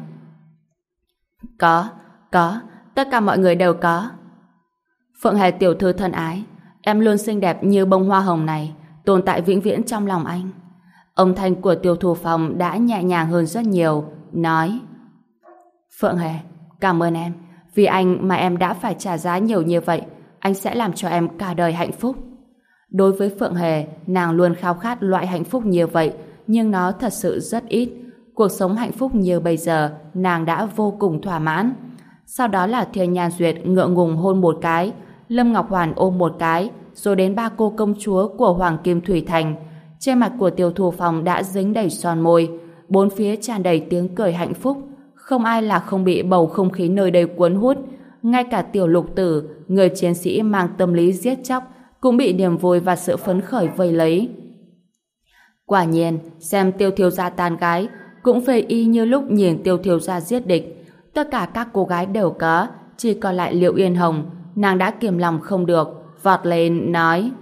Có, tất cả mọi người đều có. Phượng Hề tiểu thư thân ái, em luôn xinh đẹp như bông hoa hồng này, tồn tại vĩnh viễn trong lòng anh. Âm thanh của Tiêu Thu Phong đã nhẹ nhàng hơn rất nhiều, nói: Phượng Hề, cảm ơn em, vì anh mà em đã phải trả giá nhiều như vậy, anh sẽ làm cho em cả đời hạnh phúc. Đối với Phượng Hề, nàng luôn khao khát loại hạnh phúc như vậy, nhưng nó thật sự rất ít. Cuộc sống hạnh phúc như bây giờ, nàng đã vô cùng thỏa mãn. Sau đó là Thiên Nhan Duyệt ngượng ngùng hôn một cái, Lâm Ngọc Hoàn ôm một cái, rồi đến ba cô công chúa của Hoàng Kim Thủy Thành. Trên mặt của Tiêu Thu Phong đã dính đầy son môi, bốn phía tràn đầy tiếng cười hạnh phúc. Không ai là không bị bầu không khí nơi đây cuốn hút. Ngay cả Tiểu Lục Tử, người chiến sĩ mang tâm lý giết chóc, cũng bị niềm vui và sự phấn khởi vây lấy. Quả nhiên, xem Tiêu thiếu gia tán gái cũng phê y như lúc nhìn Tiêu thiếu gia giết địch. Tất cả các cô gái đều có, chỉ còn lại Liễu Yên Hồng. Nàng đã kiềm lòng không được, vọt lên nói: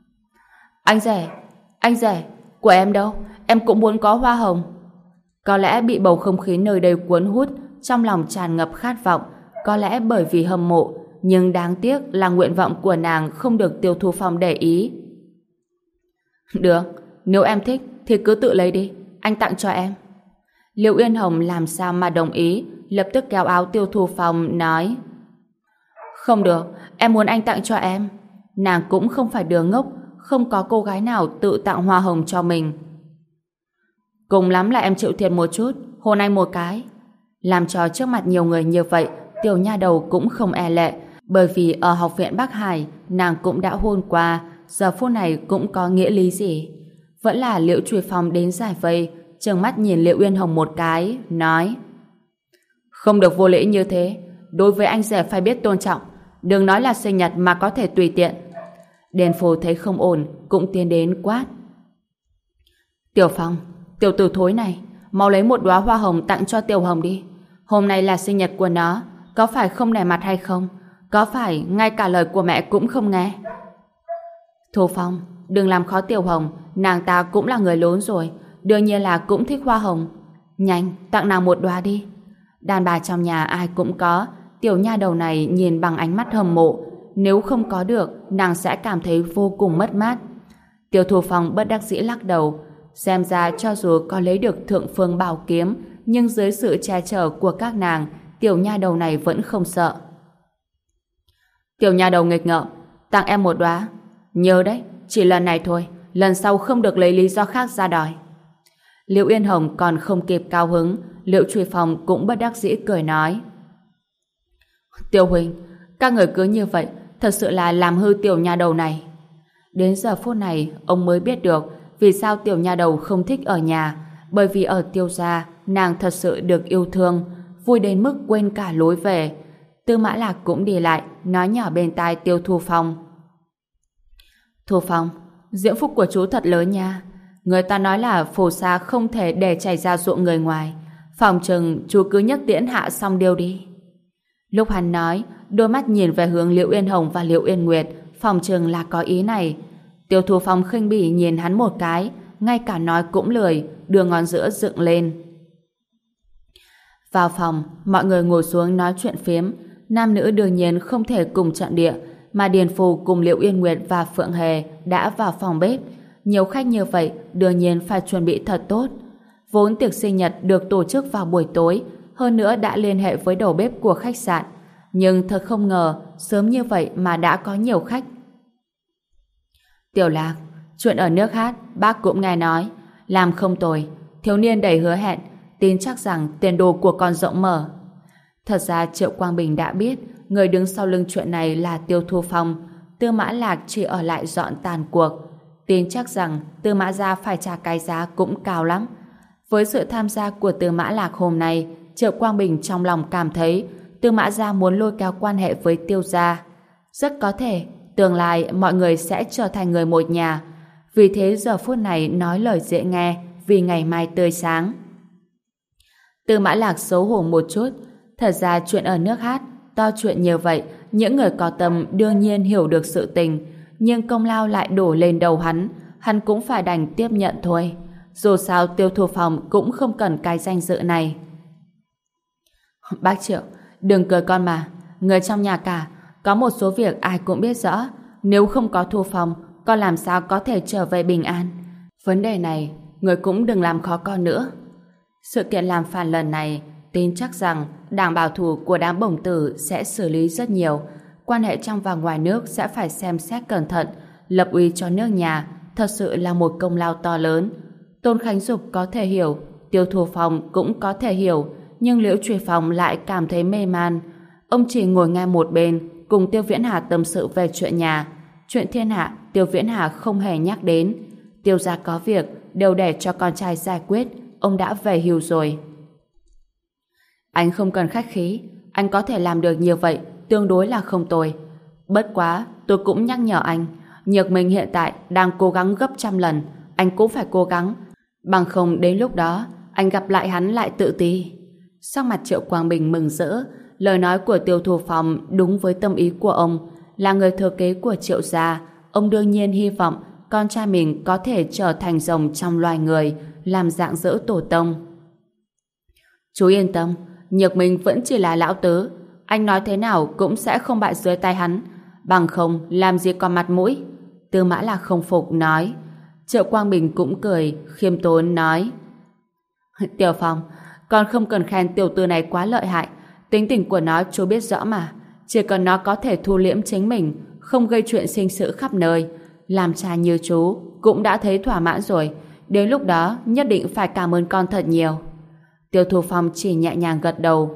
Anh rể, của em đâu? Em cũng muốn có hoa hồng. Có lẽ bị bầu không khí nơi đây cuốn hút, trong lòng tràn ngập khát vọng, có lẽ bởi vì hâm mộ, nhưng đáng tiếc là nguyện vọng của nàng không được Tiêu Thu Phong để ý. Được, nếu em thích thì cứ tự lấy đi, anh tặng cho em. Liễu Yên Hồng làm sao mà đồng ý, lập tức kéo áo Tiêu Thu Phong nói: Không được, em muốn anh tặng cho em. Nàng cũng không phải đứa ngốc, không có cô gái nào tự tặng hoa hồng cho mình. Cùng lắm là em chịu thiệt một chút, hôn anh một cái. Làm cho trước mặt nhiều người như vậy, tiểu nha đầu cũng không e lệ, bởi vì ở học viện Bắc Hải nàng cũng đã hôn qua, giờ phút này cũng có nghĩa lý gì. Vẫn là Liễu Truy Phong đến giải vây, trừng mắt nhìn Liễu Yên Hồng một cái, nói: Không được vô lễ như thế, đối với anh rể phải biết tôn trọng, đừng nói là sinh nhật mà có thể tùy tiện. Điền Phù thấy không ổn, cũng tiến đến quát: Tiểu Phong, tiểu tử thối này, mau lấy một đóa hoa hồng tặng cho Tiểu Hồng đi. Hôm nay là sinh nhật của nó, có phải không nể mặt hay không? Có phải ngay cả lời của mẹ cũng không nghe? Thu Phong, đừng làm khó Tiểu Hồng, nàng ta cũng là người lớn rồi, đương nhiên là cũng thích hoa hồng. Nhanh, tặng nàng một đóa đi. Đàn bà trong nhà ai cũng có, tiểu nha đầu này nhìn bằng ánh mắt hâm mộ. Nếu không có được, nàng sẽ cảm thấy vô cùng mất mát. Tiêu Thu Phong bất đắc dĩ lắc đầu. Xem ra cho dù có lấy được thượng phương bảo kiếm, nhưng dưới sự che chở của các nàng, tiểu nha đầu này vẫn không sợ. Tiểu nha đầu nghịch ngợm, tặng em một đóa. Nhớ đấy, chỉ lần này thôi, lần sau không được lấy lý do khác ra đòi. Liễu Yên Hồng còn không kịp cao hứng, Liễu Truy Phong cũng bất đắc dĩ cười nói: Tiêu huynh, các người cứ như vậy, thật sự là làm hư tiểu nha đầu này. Đến giờ phút này, ông mới biết được vì sao tiểu nha đầu không thích ở nhà, bởi vì ở Tiêu gia, nàng thật sự được yêu thương, vui đến mức quên cả lối về. Tư Mã Lạc cũng đi lại, nói nhỏ bên tai Tiêu Thu Phong: Thu Phong, diễm phúc của chú thật lớn nha. Người ta nói là phù sa không thể để chảy ra ruộng người ngoài. Phòng chừng chú cứ nhấc tiễn hạ xong điều đi. Lúc hắn nói, đôi mắt nhìn về hướng Liễu Yên Hồng và Liễu Yên Nguyệt, phòng chừng là có ý này. Tiêu Thu Phong khinh bỉ nhìn hắn một cái, ngay cả nói cũng lười, đưa ngón giữa dựng lên. Vào phòng, mọi người ngồi xuống nói chuyện phiếm. Nam nữ đương nhiên không thể cùng trận địa, mà Điền Phù cùng Liễu Yên Nguyệt và Phượng Hề đã vào phòng bếp. Nhiều khách như vậy, đương nhiên phải chuẩn bị thật tốt. Vốn tiệc sinh nhật được tổ chức vào buổi tối, hơn nữa đã liên hệ với đầu bếp của khách sạn. Nhưng thật không ngờ, sớm như vậy mà đã có nhiều khách. Tiểu Lạc, chuyện ở nước hát, bác cũng nghe nói. Làm không tồi, thiếu niên đầy hứa hẹn, tin chắc rằng tiền đồ của con rộng mở. Thật ra Triệu Quang Bình đã biết, người đứng sau lưng chuyện này là Tiêu Thu Phong. Tư Mã Lạc chỉ ở lại dọn tàn cuộc. Tin chắc rằng Tư Mã gia phải trả cái giá cũng cao lắm. Với sự tham gia của Tư Mã Lạc hôm nay, Triệu Quang Bình trong lòng cảm thấy Tư Mã gia muốn lôi kéo quan hệ với Tiêu gia. Rất có thể tương lai mọi người sẽ trở thành người một nhà. Vì thế giờ phút này nói lời dễ nghe, vì ngày mai tươi sáng. Tư Mã Lạc xấu hổ một chút. Thật ra chuyện ở nước hát to chuyện như vậy, những người có tâm đương nhiên hiểu được sự tình, nhưng công lao lại đổ lên đầu hắn cũng phải đành tiếp nhận thôi. Dù sao Tiêu Thu Phong cũng không cần cái danh dự này. Bác Triệu, đừng cười con mà. Người trong nhà cả, có một số việc ai cũng biết rõ. Nếu không có Thu Phong, con làm sao có thể trở về bình an. Vấn đề này, người cũng đừng làm khó con nữa. Sự kiện làm phản lần này, tin chắc rằng đảng bảo thủ của đám bổng tử sẽ xử lý rất nhiều. Quan hệ trong và ngoài nước sẽ phải xem xét cẩn thận. Lập uy cho nước nhà thật sự là một công lao to lớn. Tôn Khánh Dục có thể hiểu, Tiêu Thu Phong cũng có thể hiểu, nhưng Liễu Truy Phong lại cảm thấy mê man. Ông chỉ ngồi nghe một bên, cùng Tiêu Viễn Hà tâm sự về chuyện nhà. Chuyện thiên hạ, Tiêu Viễn Hà không hề nhắc đến. Tiêu gia có việc, đều để cho con trai giải quyết, ông đã về hưu rồi. Anh không cần khách khí, anh có thể làm được như vậy, tương đối là không tồi. Bất quá, tôi cũng nhắc nhở anh, Nhược Minh hiện tại đang cố gắng gấp trăm lần, anh cũng phải cố gắng. Bằng không đến lúc đó, anh gặp lại hắn lại tự ti. Sắc mặt Triệu Quang Bình mừng rỡ, lời nói của Tiêu Thu Phong đúng với tâm ý của ông. Là người thừa kế của Triệu gia, ông đương nhiên hy vọng con trai mình có thể trở thành rồng trong loài người, làm rạng rỡ tổ tông. Chú yên tâm, Nhược Minh vẫn chỉ là lão tứ, anh nói thế nào cũng sẽ không bại dưới tay hắn, bằng không làm gì còn mặt mũi. Tư Mã Lạc không phục nói. Triệu Quang Bình cũng cười, khiêm tốn nói: Tiểu Phong, con không cần khen tiểu tử này quá lợi hại, tính tình của nó chú biết rõ mà, chỉ cần nó có thể thu liễm chính mình, không gây chuyện sinh sự khắp nơi, làm cha như chú cũng đã thấy thỏa mãn rồi, đến lúc đó nhất định phải cảm ơn con thật nhiều. Tiêu Thu Phong chỉ nhẹ nhàng gật đầu.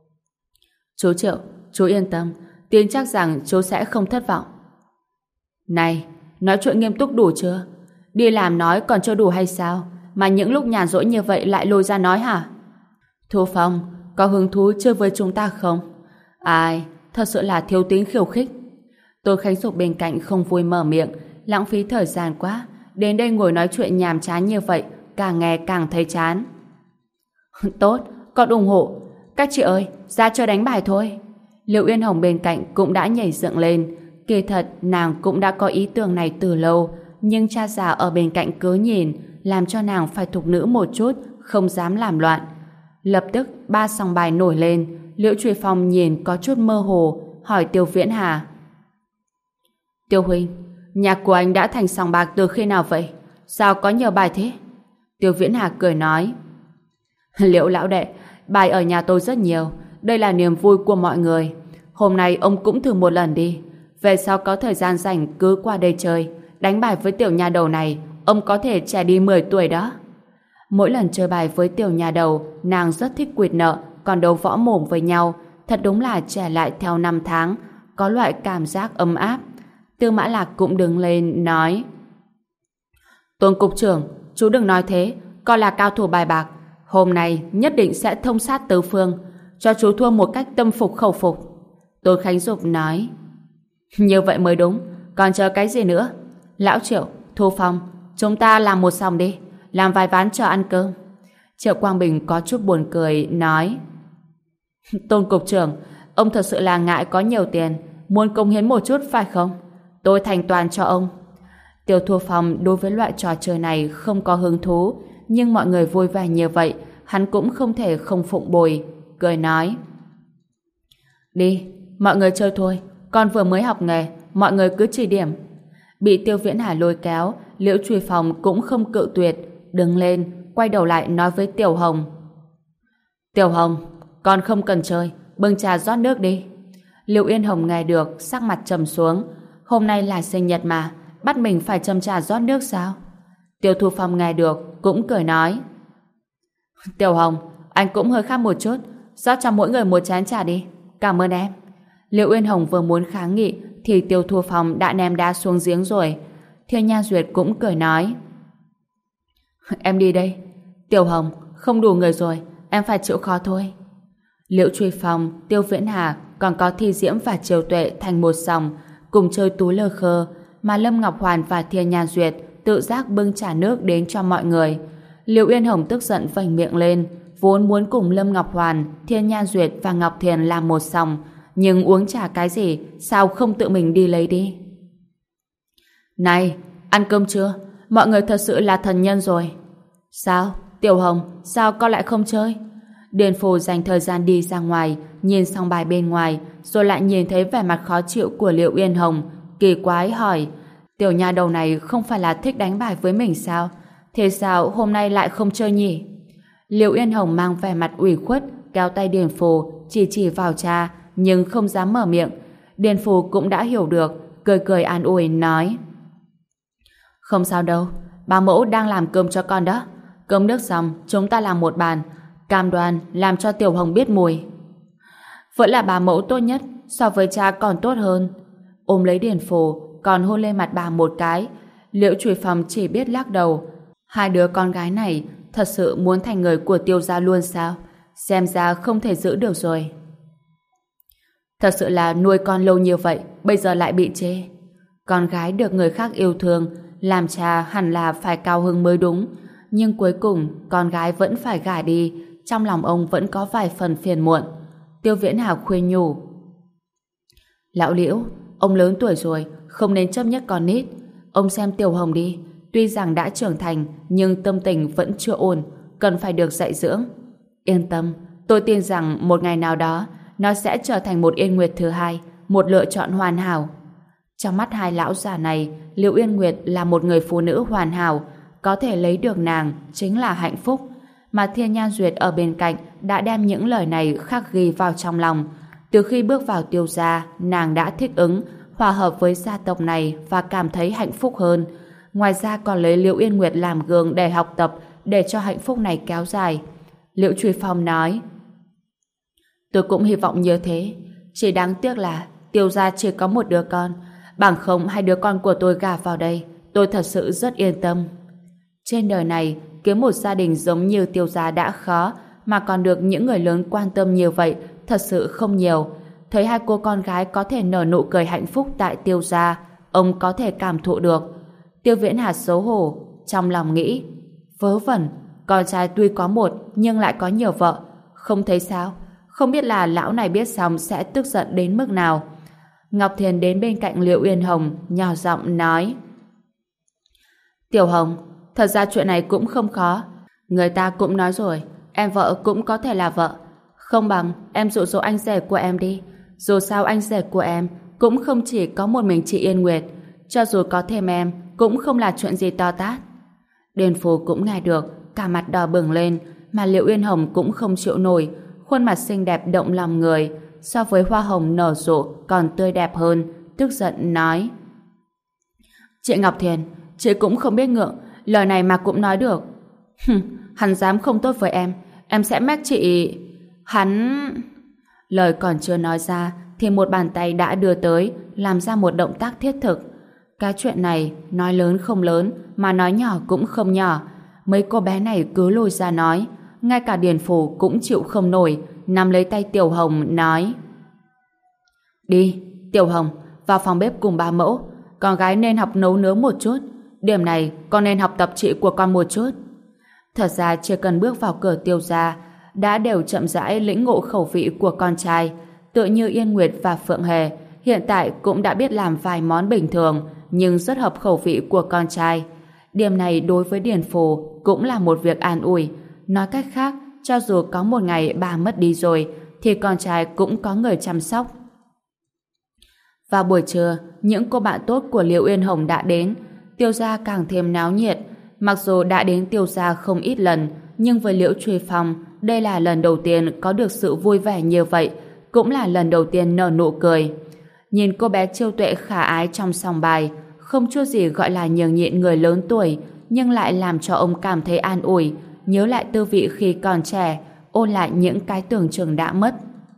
Chú Triệu, chú yên tâm, tin chắc rằng chú sẽ không thất vọng. Này, nói chuyện nghiêm túc đủ chưa? Đi làm nói còn chưa đủ hay sao? Mà những lúc nhàn rỗi như vậy lại lôi ra nói hả? Thu Phong, có hứng thú chơi với chúng ta không? Ai, thật sự là thiếu tính khiêu khích. Tôn Khánh Dục bên cạnh không vui mở miệng, lãng phí thời gian quá, đến đây ngồi nói chuyện nhàm chán như vậy, càng nghe càng thấy chán. Tốt, con ủng hộ. Các chị ơi, ra chơi đánh bài thôi. Liễu Yên Hồng bên cạnh cũng đã nhảy dựng lên. Kỳ thật, nàng cũng đã có ý tưởng này từ lâu, nhưng cha già ở bên cạnh cứ nhìn, làm cho nàng phải thục nữ một chút, không dám làm loạn. Lập tức ba sòng bài nổi lên. Liễu Truy Phong nhìn có chút mơ hồ, hỏi Tiêu Viễn Hà. Tiêu huynh, nhạc của anh đã thành sòng bạc từ khi nào vậy? Sao có nhiều bài thế? Tiêu Viễn Hà cười nói. Liễu lão đệ, bài ở nhà tôi rất nhiều. Đây là niềm vui của mọi người. Hôm nay ông cũng thử một lần đi. Về sau có thời gian rảnh cứ qua đây chơi. Đánh bài với tiểu nhà đầu này, ông có thể trẻ đi 10 tuổi đó. Mỗi lần chơi bài với tiểu nhà đầu, nàng rất thích quỵt nợ, còn đấu võ mồm với nhau. Thật đúng là trẻ lại theo năm tháng, có loại cảm giác ấm áp. Tư Mã Lạc cũng đứng lên nói. Tôn cục trưởng, chú đừng nói thế, con là cao thủ bài bạc. Hôm nay nhất định sẽ thông sát tứ phương, cho chú thua một cách tâm phục khẩu phục. Tôn Khánh Dục nói. Như vậy mới đúng, còn chờ cái gì nữa? Lão Triệu, Thu Phong, chúng ta làm một sòng đi, làm vài ván chờ ăn cơm. Triệu Quang Bình có chút buồn cười nói. Tôn cục trưởng, ông thật sự là ngại có nhiều tiền, muốn cống hiến một chút phải không? Tôi thành toàn cho ông. Tiêu Thu Phong đối với loại trò chơi này không có hứng thú, nhưng mọi người vui vẻ như vậy, hắn cũng không thể không phụng bồi, cười nói. Đi, mọi người chơi thôi, con vừa mới học nghề, mọi người cứ chỉ điểm. Bị Tiêu Viễn Hà lôi kéo, Liễu Truy Phong cũng không cự tuyệt, đứng lên, quay đầu lại nói với Tiểu Hồng. Tiểu Hồng, con không cần chơi, bưng trà rót nước đi. Liễu Yên Hồng nghe được, sắc mặt trầm xuống. Hôm nay là sinh nhật mà, bắt mình phải châm trà rót nước sao? Tiêu Thu Phong nghe được, cũng cười nói. Tiểu Hồng, anh cũng hơi khác một chút, rót cho mỗi người một chén trà đi. Cảm ơn em. Liễu Yên Hồng vừa muốn kháng nghị thì Tiêu Thu Phong đã ném đá xuống giếng rồi. Thiên Nha Duyệt cũng cười nói. Em đi đây. Tiểu Hồng, không đủ người rồi, em phải chịu khó thôi. Liễu Truy Phong, Tiêu Viễn Hà còn có Thi Diễm và Triều Tuệ thành một sòng, cùng chơi tú lơ khơ, mà Lâm Ngọc Hoàn và Thiên Nha Duyệt tự giác bưng trà nước đến cho mọi người. Liễu Yên Hồng tức giận vành miệng lên, vốn muốn cùng Lâm Ngọc Hoàn, Thiên Nha Duyệt và Ngọc Thiền làm một sòng, nhưng uống trà cái gì, sao không tự mình đi lấy đi? Này, ăn cơm chưa? Mọi người thật sự là thần nhân rồi. Sao? Tiểu Hồng, sao con lại không chơi? Điền Phù dành thời gian đi ra ngoài, nhìn xong bài bên ngoài, rồi lại nhìn thấy vẻ mặt khó chịu của Liễu Yên Hồng, kỳ quái hỏi, tiểu nha đầu này không phải là thích đánh bài với mình sao? Thế sao hôm nay lại không chơi nhỉ? Liễu Yên Hồng mang vẻ mặt ủy khuất, kéo tay Điền Phù, chỉ vào trà, nhưng không dám mở miệng. Điền Phù cũng đã hiểu được, cười cười an ủi nói. Không sao đâu, bà mẫu đang làm cơm cho con đó. Cơm nước xong, chúng ta làm một bàn, cam đoan làm cho Tiểu Hồng biết mùi. Vẫn là bà mẫu tốt nhất, so với cha còn tốt hơn. Ôm lấy Điền Phù, còn hôn lên mặt bà một cái. Liễu Truy Phong chỉ biết lắc đầu. Hai đứa con gái này thật sự muốn thành người của Tiêu gia luôn sao? Xem ra không thể giữ được rồi. Thật sự là nuôi con lâu như vậy, bây giờ lại bị chê. Con gái được người khác yêu thương, làm cha hẳn là phải cao hứng mới đúng. Nhưng cuối cùng, con gái vẫn phải gả đi, trong lòng ông vẫn có vài phần phiền muộn. Tiêu Viễn Hà khuyên nhủ. Lão Liễu, ông lớn tuổi rồi, không nên chấp nhất con nít. Ông xem Tiểu Hồng đi, tuy rằng đã trưởng thành, nhưng tâm tình vẫn chưa ổn, cần phải được dạy dưỡng. Yên tâm, tôi tin rằng một ngày nào đó, nó sẽ trở thành một Yên Nguyệt thứ hai, một lựa chọn hoàn hảo. Trong mắt hai lão già này, Liễu Yên Nguyệt là một người phụ nữ hoàn hảo, có thể lấy được nàng chính là hạnh phúc. Mà Thiên Nhan Duyệt ở bên cạnh đã đem những lời này khắc ghi vào trong lòng. Từ khi bước vào Tiêu gia, nàng đã thích ứng, hòa hợp với gia tộc này và cảm thấy hạnh phúc hơn. Ngoài ra còn lấy Liễu Yên Nguyệt làm gương để học tập, để cho hạnh phúc này kéo dài. Liễu Truy Phong nói, tôi cũng hy vọng như thế, chỉ đáng tiếc là Tiêu gia chỉ có một đứa con, bằng không hai đứa con của tôi gả vào đây, tôi thật sự rất yên tâm. Trên đời này, kiếm một gia đình giống như Tiêu gia đã khó, mà còn được những người lớn quan tâm như vậy thật sự không nhiều. Thấy hai cô con gái có thể nở nụ cười hạnh phúc tại Tiêu gia, ông có thể cảm thụ được. Tiêu Viễn Hà xấu hổ, trong lòng nghĩ, vớ vẩn, con trai tuy có một nhưng lại có nhiều vợ, không thấy sao? Không biết là lão này biết xong sẽ tức giận đến mức nào. Ngọc Thiền đến bên cạnh Liễu Yên Hồng, nhỏ giọng nói, Tiểu Hồng, thật ra chuyện này cũng không khó. Người ta cũng nói rồi, em vợ cũng có thể là vợ. Không bằng em dụ dỗ anh rể của em đi. Dù sao anh rể của em cũng không chỉ có một mình chị Yên Nguyệt. Cho dù có thêm em cũng không là chuyện gì to tát. Điền Phù cũng nghe được, cả mặt đỏ bừng lên, mà Liễu Uyên Hồng cũng không chịu nổi. Khuôn mặt xinh đẹp động lòng người, so với hoa hồng nở rộ còn tươi đẹp hơn, tức giận nói: Chị Ngọc Thiền, chị cũng không biết ngượng, lời này mà cũng nói được. Hắn dám không tốt với em sẽ mách chị. Hắn... Lời còn chưa nói ra thì một bàn tay đã đưa tới, làm ra một động tác thiết thực. Cái chuyện này nói lớn không lớn, mà nói nhỏ cũng không nhỏ. Mấy cô bé này cứ lôi ra nói, ngay cả Điền Phù cũng chịu không nổi, nắm lấy tay Tiểu Hồng nói: Đi, Tiểu Hồng, vào phòng bếp cùng ba mẫu. Con gái nên học nấu nướng một chút. Điểm này con nên học tập chị của con một chút. Thật ra chưa cần bước vào cửa Tiêu gia đã đều chậm rãi lĩnh ngộ khẩu vị của con trai. Tựa như Yên Nguyệt và Phượng Hề hiện tại cũng đã biết làm vài món bình thường nhưng rất hợp khẩu vị của con trai. Điểm này đối với Điền Phù cũng là một việc an ủi. Nói cách khác, cho dù có một ngày bà mất đi rồi thì con trai cũng có người chăm sóc. Vào buổi trưa, những cô bạn tốt của Liễu Uyên Hồng đã đến. Tiêu gia càng thêm náo nhiệt. Mặc dù đã đến Tiêu gia không ít lần, nhưng với Liễu Truy Phong, đây là lần đầu tiên có được sự vui vẻ như vậy, cũng là lần đầu tiên nở nụ cười. Nhìn cô bé Chiêu Tuệ khả ái trong sòng bài, không chút gì gọi là nhường nhịn người lớn tuổi, nhưng lại làm cho ông cảm thấy an ủi, nhớ lại tư vị khi còn trẻ, ôn lại những cái tưởng chừng đã mất.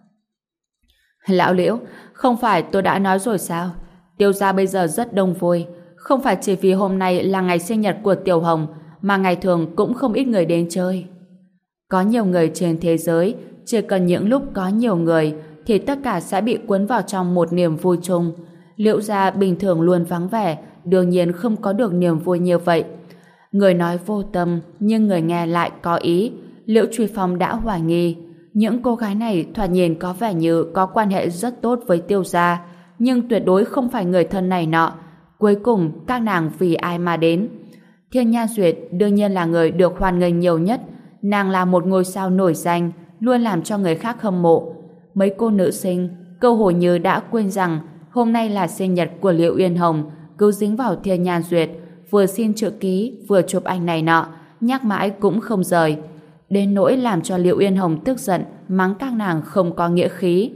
Lão Liễu, không phải tôi đã nói rồi sao? Tiêu gia bây giờ rất đông vui. Không phải chỉ vì hôm nay là ngày sinh nhật của Tiểu Hồng, mà ngày thường cũng không ít người đến chơi. Có nhiều người trên thế giới, chỉ cần những lúc có nhiều người, thì tất cả sẽ bị cuốn vào trong một niềm vui chung. Liễu gia bình thường luôn vắng vẻ, đương nhiên không có được niềm vui như vậy. Người nói vô tâm, nhưng người nghe lại có ý. Liễu Truy Phong đã hoài nghi. Những cô gái này thoạt nhìn có vẻ như có quan hệ rất tốt với Tiêu gia, nhưng tuyệt đối không phải người thân này nọ. Cuối cùng, các nàng vì ai mà đến? Thiên Nha Duyệt đương nhiên là người được hoan nghênh nhiều nhất. Nàng là một ngôi sao nổi danh, luôn làm cho người khác hâm mộ. Mấy cô nữ sinh, cơ hồ như đã quên rằng hôm nay là sinh nhật của Liễu Uyên Hồng, cứ dính vào Thiên Nha Duyệt, vừa xin chữ ký, vừa chụp ảnh này nọ, nhắc mãi cũng không rời. Đến nỗi làm cho Liễu Uyên Hồng tức giận, mắng các nàng không có nghĩa khí.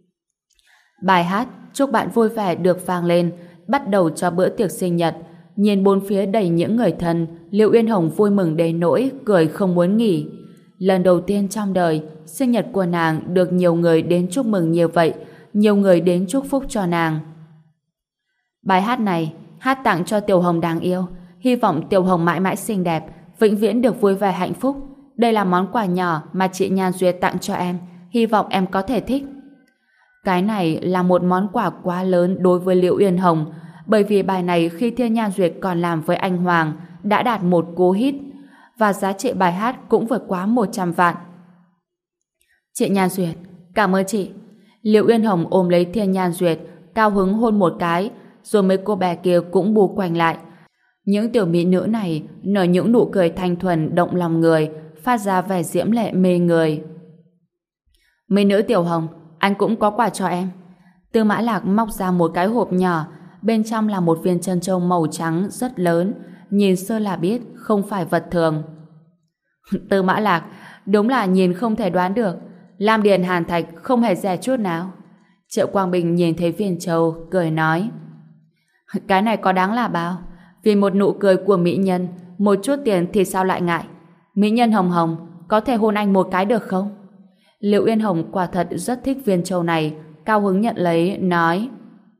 Bài hát chúc bạn vui vẻ được vang lên, bắt đầu cho bữa tiệc sinh nhật. Nhìn bốn phía đầy những người thân, Liễu Uyên Hồng vui mừng đến nỗi cười không muốn nghỉ. Lần đầu tiên trong đời, sinh nhật của nàng được nhiều người đến chúc mừng như vậy, nhiều người đến chúc phúc cho nàng. Bài hát này, hát tặng cho Tiểu Hồng đáng yêu, hy vọng Tiểu Hồng mãi mãi xinh đẹp, vĩnh viễn được vui vẻ hạnh phúc. Đây là món quà nhỏ mà chị Nhan Duyệt tặng cho em, hy vọng em có thể thích. Cái này là một món quà quá lớn đối với Liễu Uyên Hồng, bởi vì bài này khi Thiên Nhan Duyệt còn làm với anh Hoàng đã đạt một cú hit, và giá trị bài hát cũng vượt quá 100 vạn. Chị Nhan Duyệt, cảm ơn chị. Liễu Uyên Hồng ôm lấy Thiên Nhan Duyệt, cao hứng hôn một cái, rồi mấy cô bé kia cũng bù quanh lại. Những tiểu mỹ nữ này nở những nụ cười thanh thuần động lòng người, phát ra vẻ diễm lệ mê người. Mỹ nữ Tiểu Hồng, anh cũng có quà cho em. Tư Mã Lạc móc ra một cái hộp nhỏ, bên trong là một viên trân châu màu trắng rất lớn, nhìn sơ là biết không phải vật thường. Tư Mã Lạc, đúng là nhìn không thể đoán được, Lam Điền Hàn Thạch không hề rẻ chút nào. Triệu Quang Bình nhìn thấy viên châu, cười nói: Cái này có đáng là bao? Vì một nụ cười của mỹ nhân, một chút tiền thì sao lại ngại? Mỹ nhân Hồng Hồng, có thể hôn anh một cái được không? Liễu Uyên Hồng quả thật rất thích viên châu này, cao hứng nhận lấy, nói: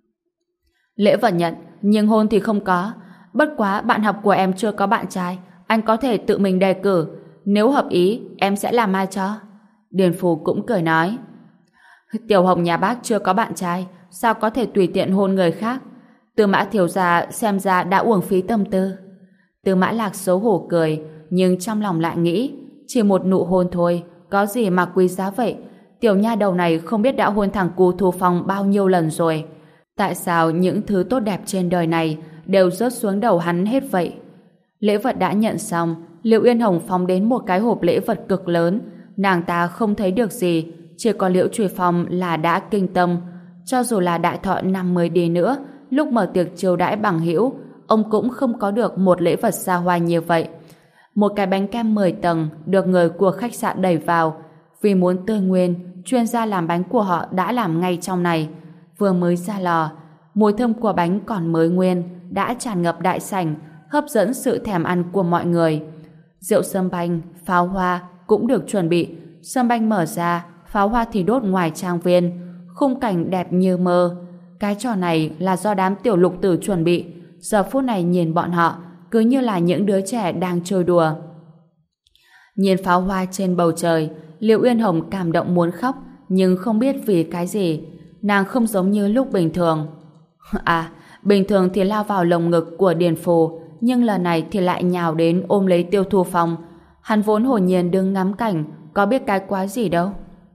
Lễ vật nhận, nhưng hôn thì không có. Bất quá bạn học của em chưa có bạn trai, anh có thể tự mình đề cử. Nếu hợp ý, em sẽ làm ai cho? Điền Phù cũng cười nói: Tiểu Hồng nhà bác chưa có bạn trai, sao có thể tùy tiện hôn người khác? Tư Mã thiếu gia xem ra đã uổng phí tâm tư. Tư Mã Lạc xấu hổ cười, nhưng trong lòng lại nghĩ, chỉ một nụ hôn thôi, có gì mà quý giá vậy? Tiểu nha đầu này không biết đã hôn thằng cu Thu Phong bao nhiêu lần rồi. Tại sao những thứ tốt đẹp trên đời này đều rớt xuống đầu hắn hết vậy? Lễ vật đã nhận xong, Liệu Yên Hồng phóng đến một cái hộp lễ vật cực lớn. Nàng ta không thấy được gì, chỉ có Liễu Truy Phong là đã kinh tâm. Cho dù là đại thọ 50 đi nữa, lúc mở tiệc chiêu đãi bằng hữu, ông cũng không có được một lễ vật xa hoa như vậy. Một cái bánh kem 10 tầng được người của khách sạn đẩy vào. Vì muốn tươi nguyên, chuyên gia làm bánh của họ đã làm ngay trong này. Vừa mới ra lò, mùi thơm của bánh còn mới nguyên, đã tràn ngập đại sảnh, hấp dẫn sự thèm ăn của mọi người. Rượu sâm banh, pháo hoa cũng được chuẩn bị. Sâm banh mở ra, pháo hoa thì đốt ngoài trang viên. Khung cảnh đẹp như mơ. Cái trò này là do đám tiểu lục tử chuẩn bị. Giờ phút này nhìn bọn họ cứ như là những đứa trẻ đang chơi đùa. Nhìn pháo hoa trên bầu trời, Liệu Uyên Hồng cảm động muốn khóc, nhưng không biết vì cái gì. Nàng không giống như lúc bình thường. Bình thường thì lao vào lồng ngực của Điền Phù, nhưng lần này thì lại nhào đến ôm lấy Tiêu Thu Phong. Hắn vốn hồn nhiên đứng ngắm cảnh, có biết cái quái gì đâu.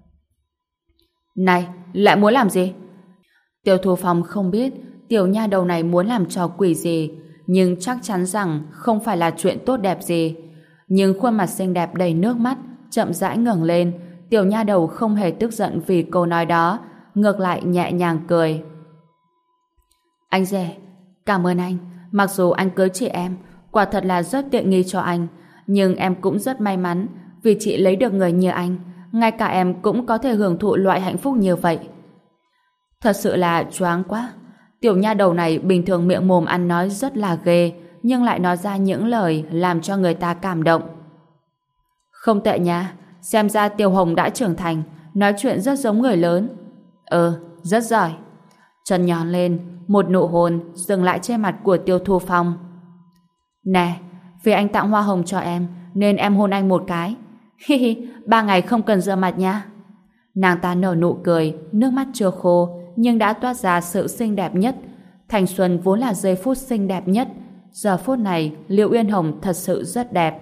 Này, lại muốn làm gì? Tiêu Thu Phong không biết tiểu nha đầu này muốn làm trò quỷ gì, nhưng chắc chắn rằng không phải là chuyện tốt đẹp gì. Nhưng khuôn mặt xinh đẹp đầy nước mắt chậm rãi ngẩng lên. Tiểu nha đầu không hề tức giận vì câu nói đó, ngược lại nhẹ nhàng cười. Anh rể, cảm ơn anh. Mặc dù anh cưới chị em, quả thật là rất tiện nghi cho anh, nhưng em cũng rất may mắn vì chị lấy được người như anh. Ngay cả em cũng có thể hưởng thụ loại hạnh phúc như vậy. Thật sự là choáng quá. Tiểu nha đầu này bình thường miệng mồm ăn nói rất là ghê, nhưng lại nói ra những lời làm cho người ta cảm động. Không tệ nha, xem ra Tiêu Hồng đã trưởng thành, nói chuyện rất giống người lớn. Rất giỏi. Chân nhón lên, một nụ hôn dừng lại trên mặt của Tiêu Thu Phong. Nè, vì anh tặng hoa hồng cho em, nên em hôn anh một cái. Hi hi, 3 ngày không cần rửa mặt nha. Nàng ta nở nụ cười, nước mắt chưa khô, nhưng đã toát ra sự xinh đẹp nhất. Thanh xuân vốn là giây phút xinh đẹp nhất. Giờ phút này, Liệu Uyên Hồng thật sự rất đẹp.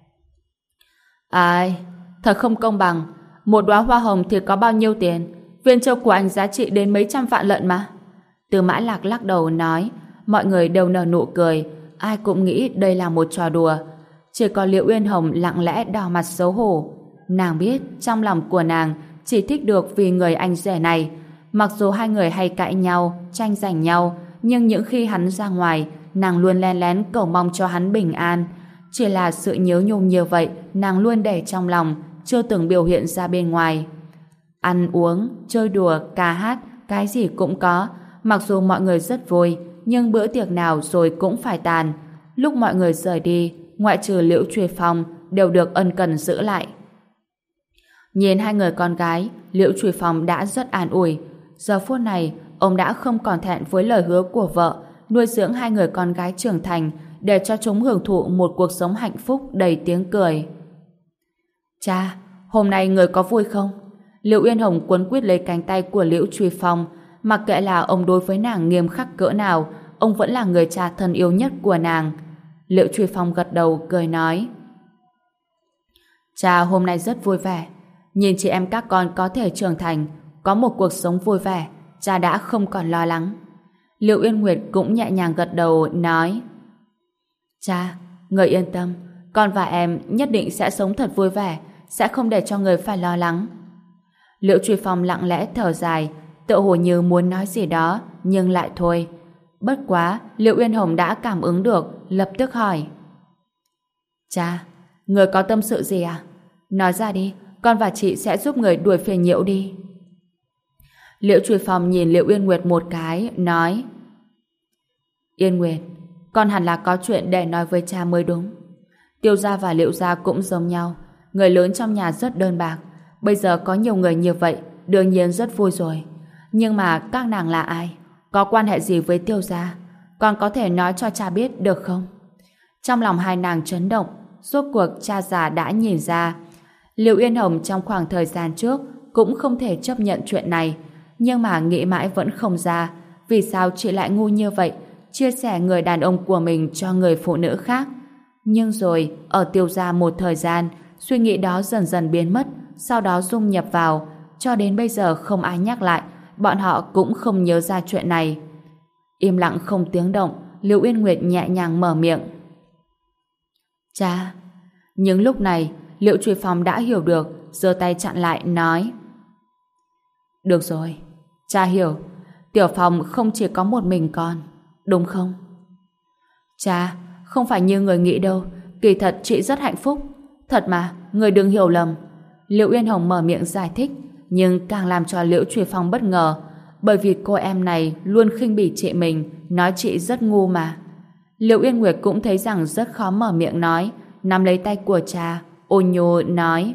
Ai, thật không công bằng. Một đóa hoa hồng thì có bao nhiêu tiền? Viên châu của anh giá trị đến mấy trăm vạn lận mà. Từ Mã Lạc lắc đầu nói. Mọi người đều nở nụ cười, ai cũng nghĩ đây là một trò đùa. Chỉ có Liệu Uyên Hồng lặng lẽ đỏ mặt xấu hổ. Nàng biết trong lòng của nàng chỉ thích được vì người anh rể này. Mặc dù hai người hay cãi nhau, tranh giành nhau, nhưng những khi hắn ra ngoài, nàng luôn len lén cầu mong cho hắn bình an. Chỉ là sự nhớ nhung như vậy, nàng luôn để trong lòng, chưa từng biểu hiện ra bên ngoài. Ăn uống, chơi đùa, ca hát, cái gì cũng có. Mặc dù mọi người rất vui, nhưng bữa tiệc nào rồi cũng phải tàn. Lúc mọi người rời đi, ngoại trừ Liễu Truy Phong, đều được ân cần giữ lại. Nhìn hai người con gái, Liễu Truy Phong đã rất an ủi. Giờ phút này, ông đã không còn thẹn với lời hứa của vợ, nuôi dưỡng hai người con gái trưởng thành để cho chúng hưởng thụ một cuộc sống hạnh phúc đầy tiếng cười. Cha, hôm nay người có vui không? Liễu Uyên Hồng quấn quýt lấy cánh tay của Liễu Truy Phong. Mặc kệ là ông đối với nàng nghiêm khắc cỡ nào, ông vẫn là người cha thân yêu nhất của nàng. Liễu Truy Phong gật đầu cười nói. Cha hôm nay rất vui vẻ. Nhìn chị em các con có thể trưởng thành, có một cuộc sống vui vẻ, cha đã không còn lo lắng. Liễu Uyên Nguyệt cũng nhẹ nhàng gật đầu nói. Cha, người yên tâm, con và em nhất định sẽ sống thật vui vẻ, sẽ không để cho người phải lo lắng. Liễu Truy Phong lặng lẽ thở dài, tựa hồ như muốn nói gì đó, nhưng lại thôi. Bất quá, Liễu Uyên Hồng đã cảm ứng được, lập tức hỏi. Cha, người có tâm sự gì à? Nói ra đi, con và chị sẽ giúp người đuổi phiền nhiễu đi. Liễu Truy Phong nhìn Liễu Uyên Nguyệt một cái, nói. Yên Nguyệt, con hẳn là có chuyện để nói với cha mới đúng. Tiêu gia và Liễu gia cũng giống nhau, người lớn trong nhà rất đơn bạc. Bây giờ có nhiều người như vậy, đương nhiên rất vui rồi. Nhưng mà các nàng là ai? Có quan hệ gì với Tiêu gia? Con có thể nói cho cha biết được không? Trong lòng hai nàng chấn động, rốt cuộc cha già đã nhìn ra. Liễu Uyên Hồng trong khoảng thời gian trước cũng không thể chấp nhận chuyện này, nhưng mà nghĩ mãi vẫn không ra vì sao chị lại ngu như vậy, chia sẻ người đàn ông của mình cho người phụ nữ khác. Nhưng rồi ở Tiêu gia một thời gian, suy nghĩ đó dần dần biến mất, sau đó dung nhập vào, cho đến bây giờ không ai nhắc lại, bọn họ cũng không nhớ ra chuyện này. Im lặng không tiếng động, Liễu Uyên Nguyệt nhẹ nhàng mở miệng. Cha, Nhưng lúc này, Liễu Truy Phong đã hiểu được, giơ tay chặn lại, nói: Được rồi, cha hiểu, Tiểu Phong không chỉ có một mình con, đúng không? Cha, không phải như người nghĩ đâu, kỳ thật chị rất hạnh phúc. Thật mà, người đừng hiểu lầm. Liễu Uyên Hồng mở miệng giải thích, nhưng càng làm cho Liễu Truy Phong bất ngờ, bởi vì cô em này luôn khinh bỉ chị mình, nói chị rất ngu mà. Liễu Uyên Nguyệt cũng thấy rằng rất khó mở miệng nói, nắm lấy tay của cha, ôn nhu nói: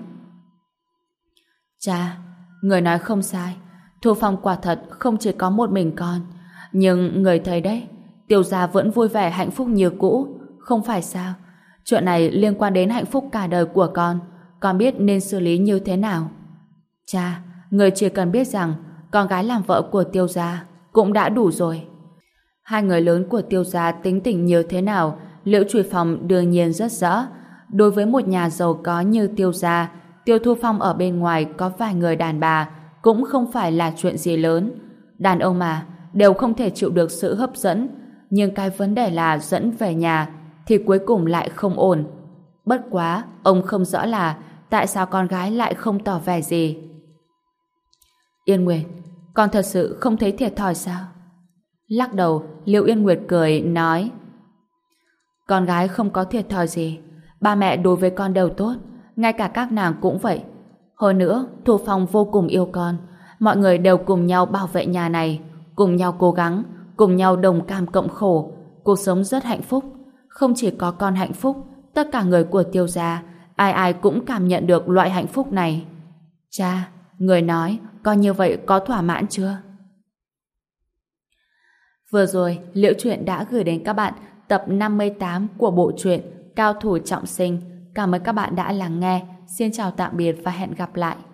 Cha, người nói không sai, Thu Phong quả thật không chỉ có một mình con, nhưng người thấy đấy, Tiêu gia vẫn vui vẻ hạnh phúc như cũ, không phải sao? Chuyện này liên quan đến hạnh phúc cả đời của con biết nên xử lý như thế nào? Cha, người chỉ cần biết rằng con gái làm vợ của Tiêu gia cũng đã đủ rồi. Hai người lớn của Tiêu gia tính tình như thế nào, Liễu Truy Phong đương nhiên rất rõ. Đối với một nhà giàu có như Tiêu gia, Tiêu Thu Phong ở bên ngoài có vài người đàn bà cũng không phải là chuyện gì lớn. Đàn ông mà, đều không thể chịu được sự hấp dẫn, nhưng cái vấn đề là dẫn về nhà thì cuối cùng lại không ổn. Bất quá, ông không rõ là tại sao con gái lại không tỏ vẻ gì. Yên Nguyệt, con thật sự không thấy thiệt thòi sao? Lắc đầu, Liễu Yên Nguyệt cười, nói: Con gái không có thiệt thòi gì. Ba mẹ đối với con đều tốt, ngay cả các nàng cũng vậy. Hơn nữa, Thu Phong vô cùng yêu con. Mọi người đều cùng nhau bảo vệ nhà này, cùng nhau cố gắng, cùng nhau đồng cam cộng khổ. Cuộc sống rất hạnh phúc. Không chỉ có con hạnh phúc, tất cả người của Tiêu gia, ai ai cũng cảm nhận được loại hạnh phúc này. Cha, người nói, con như vậy có thỏa mãn chưa? Vừa rồi, Liễu Chuyện đã gửi đến các bạn tập 58 của bộ truyện Cao Thủ Trọng Sinh. Cảm ơn các bạn đã lắng nghe. Xin chào tạm biệt và hẹn gặp lại.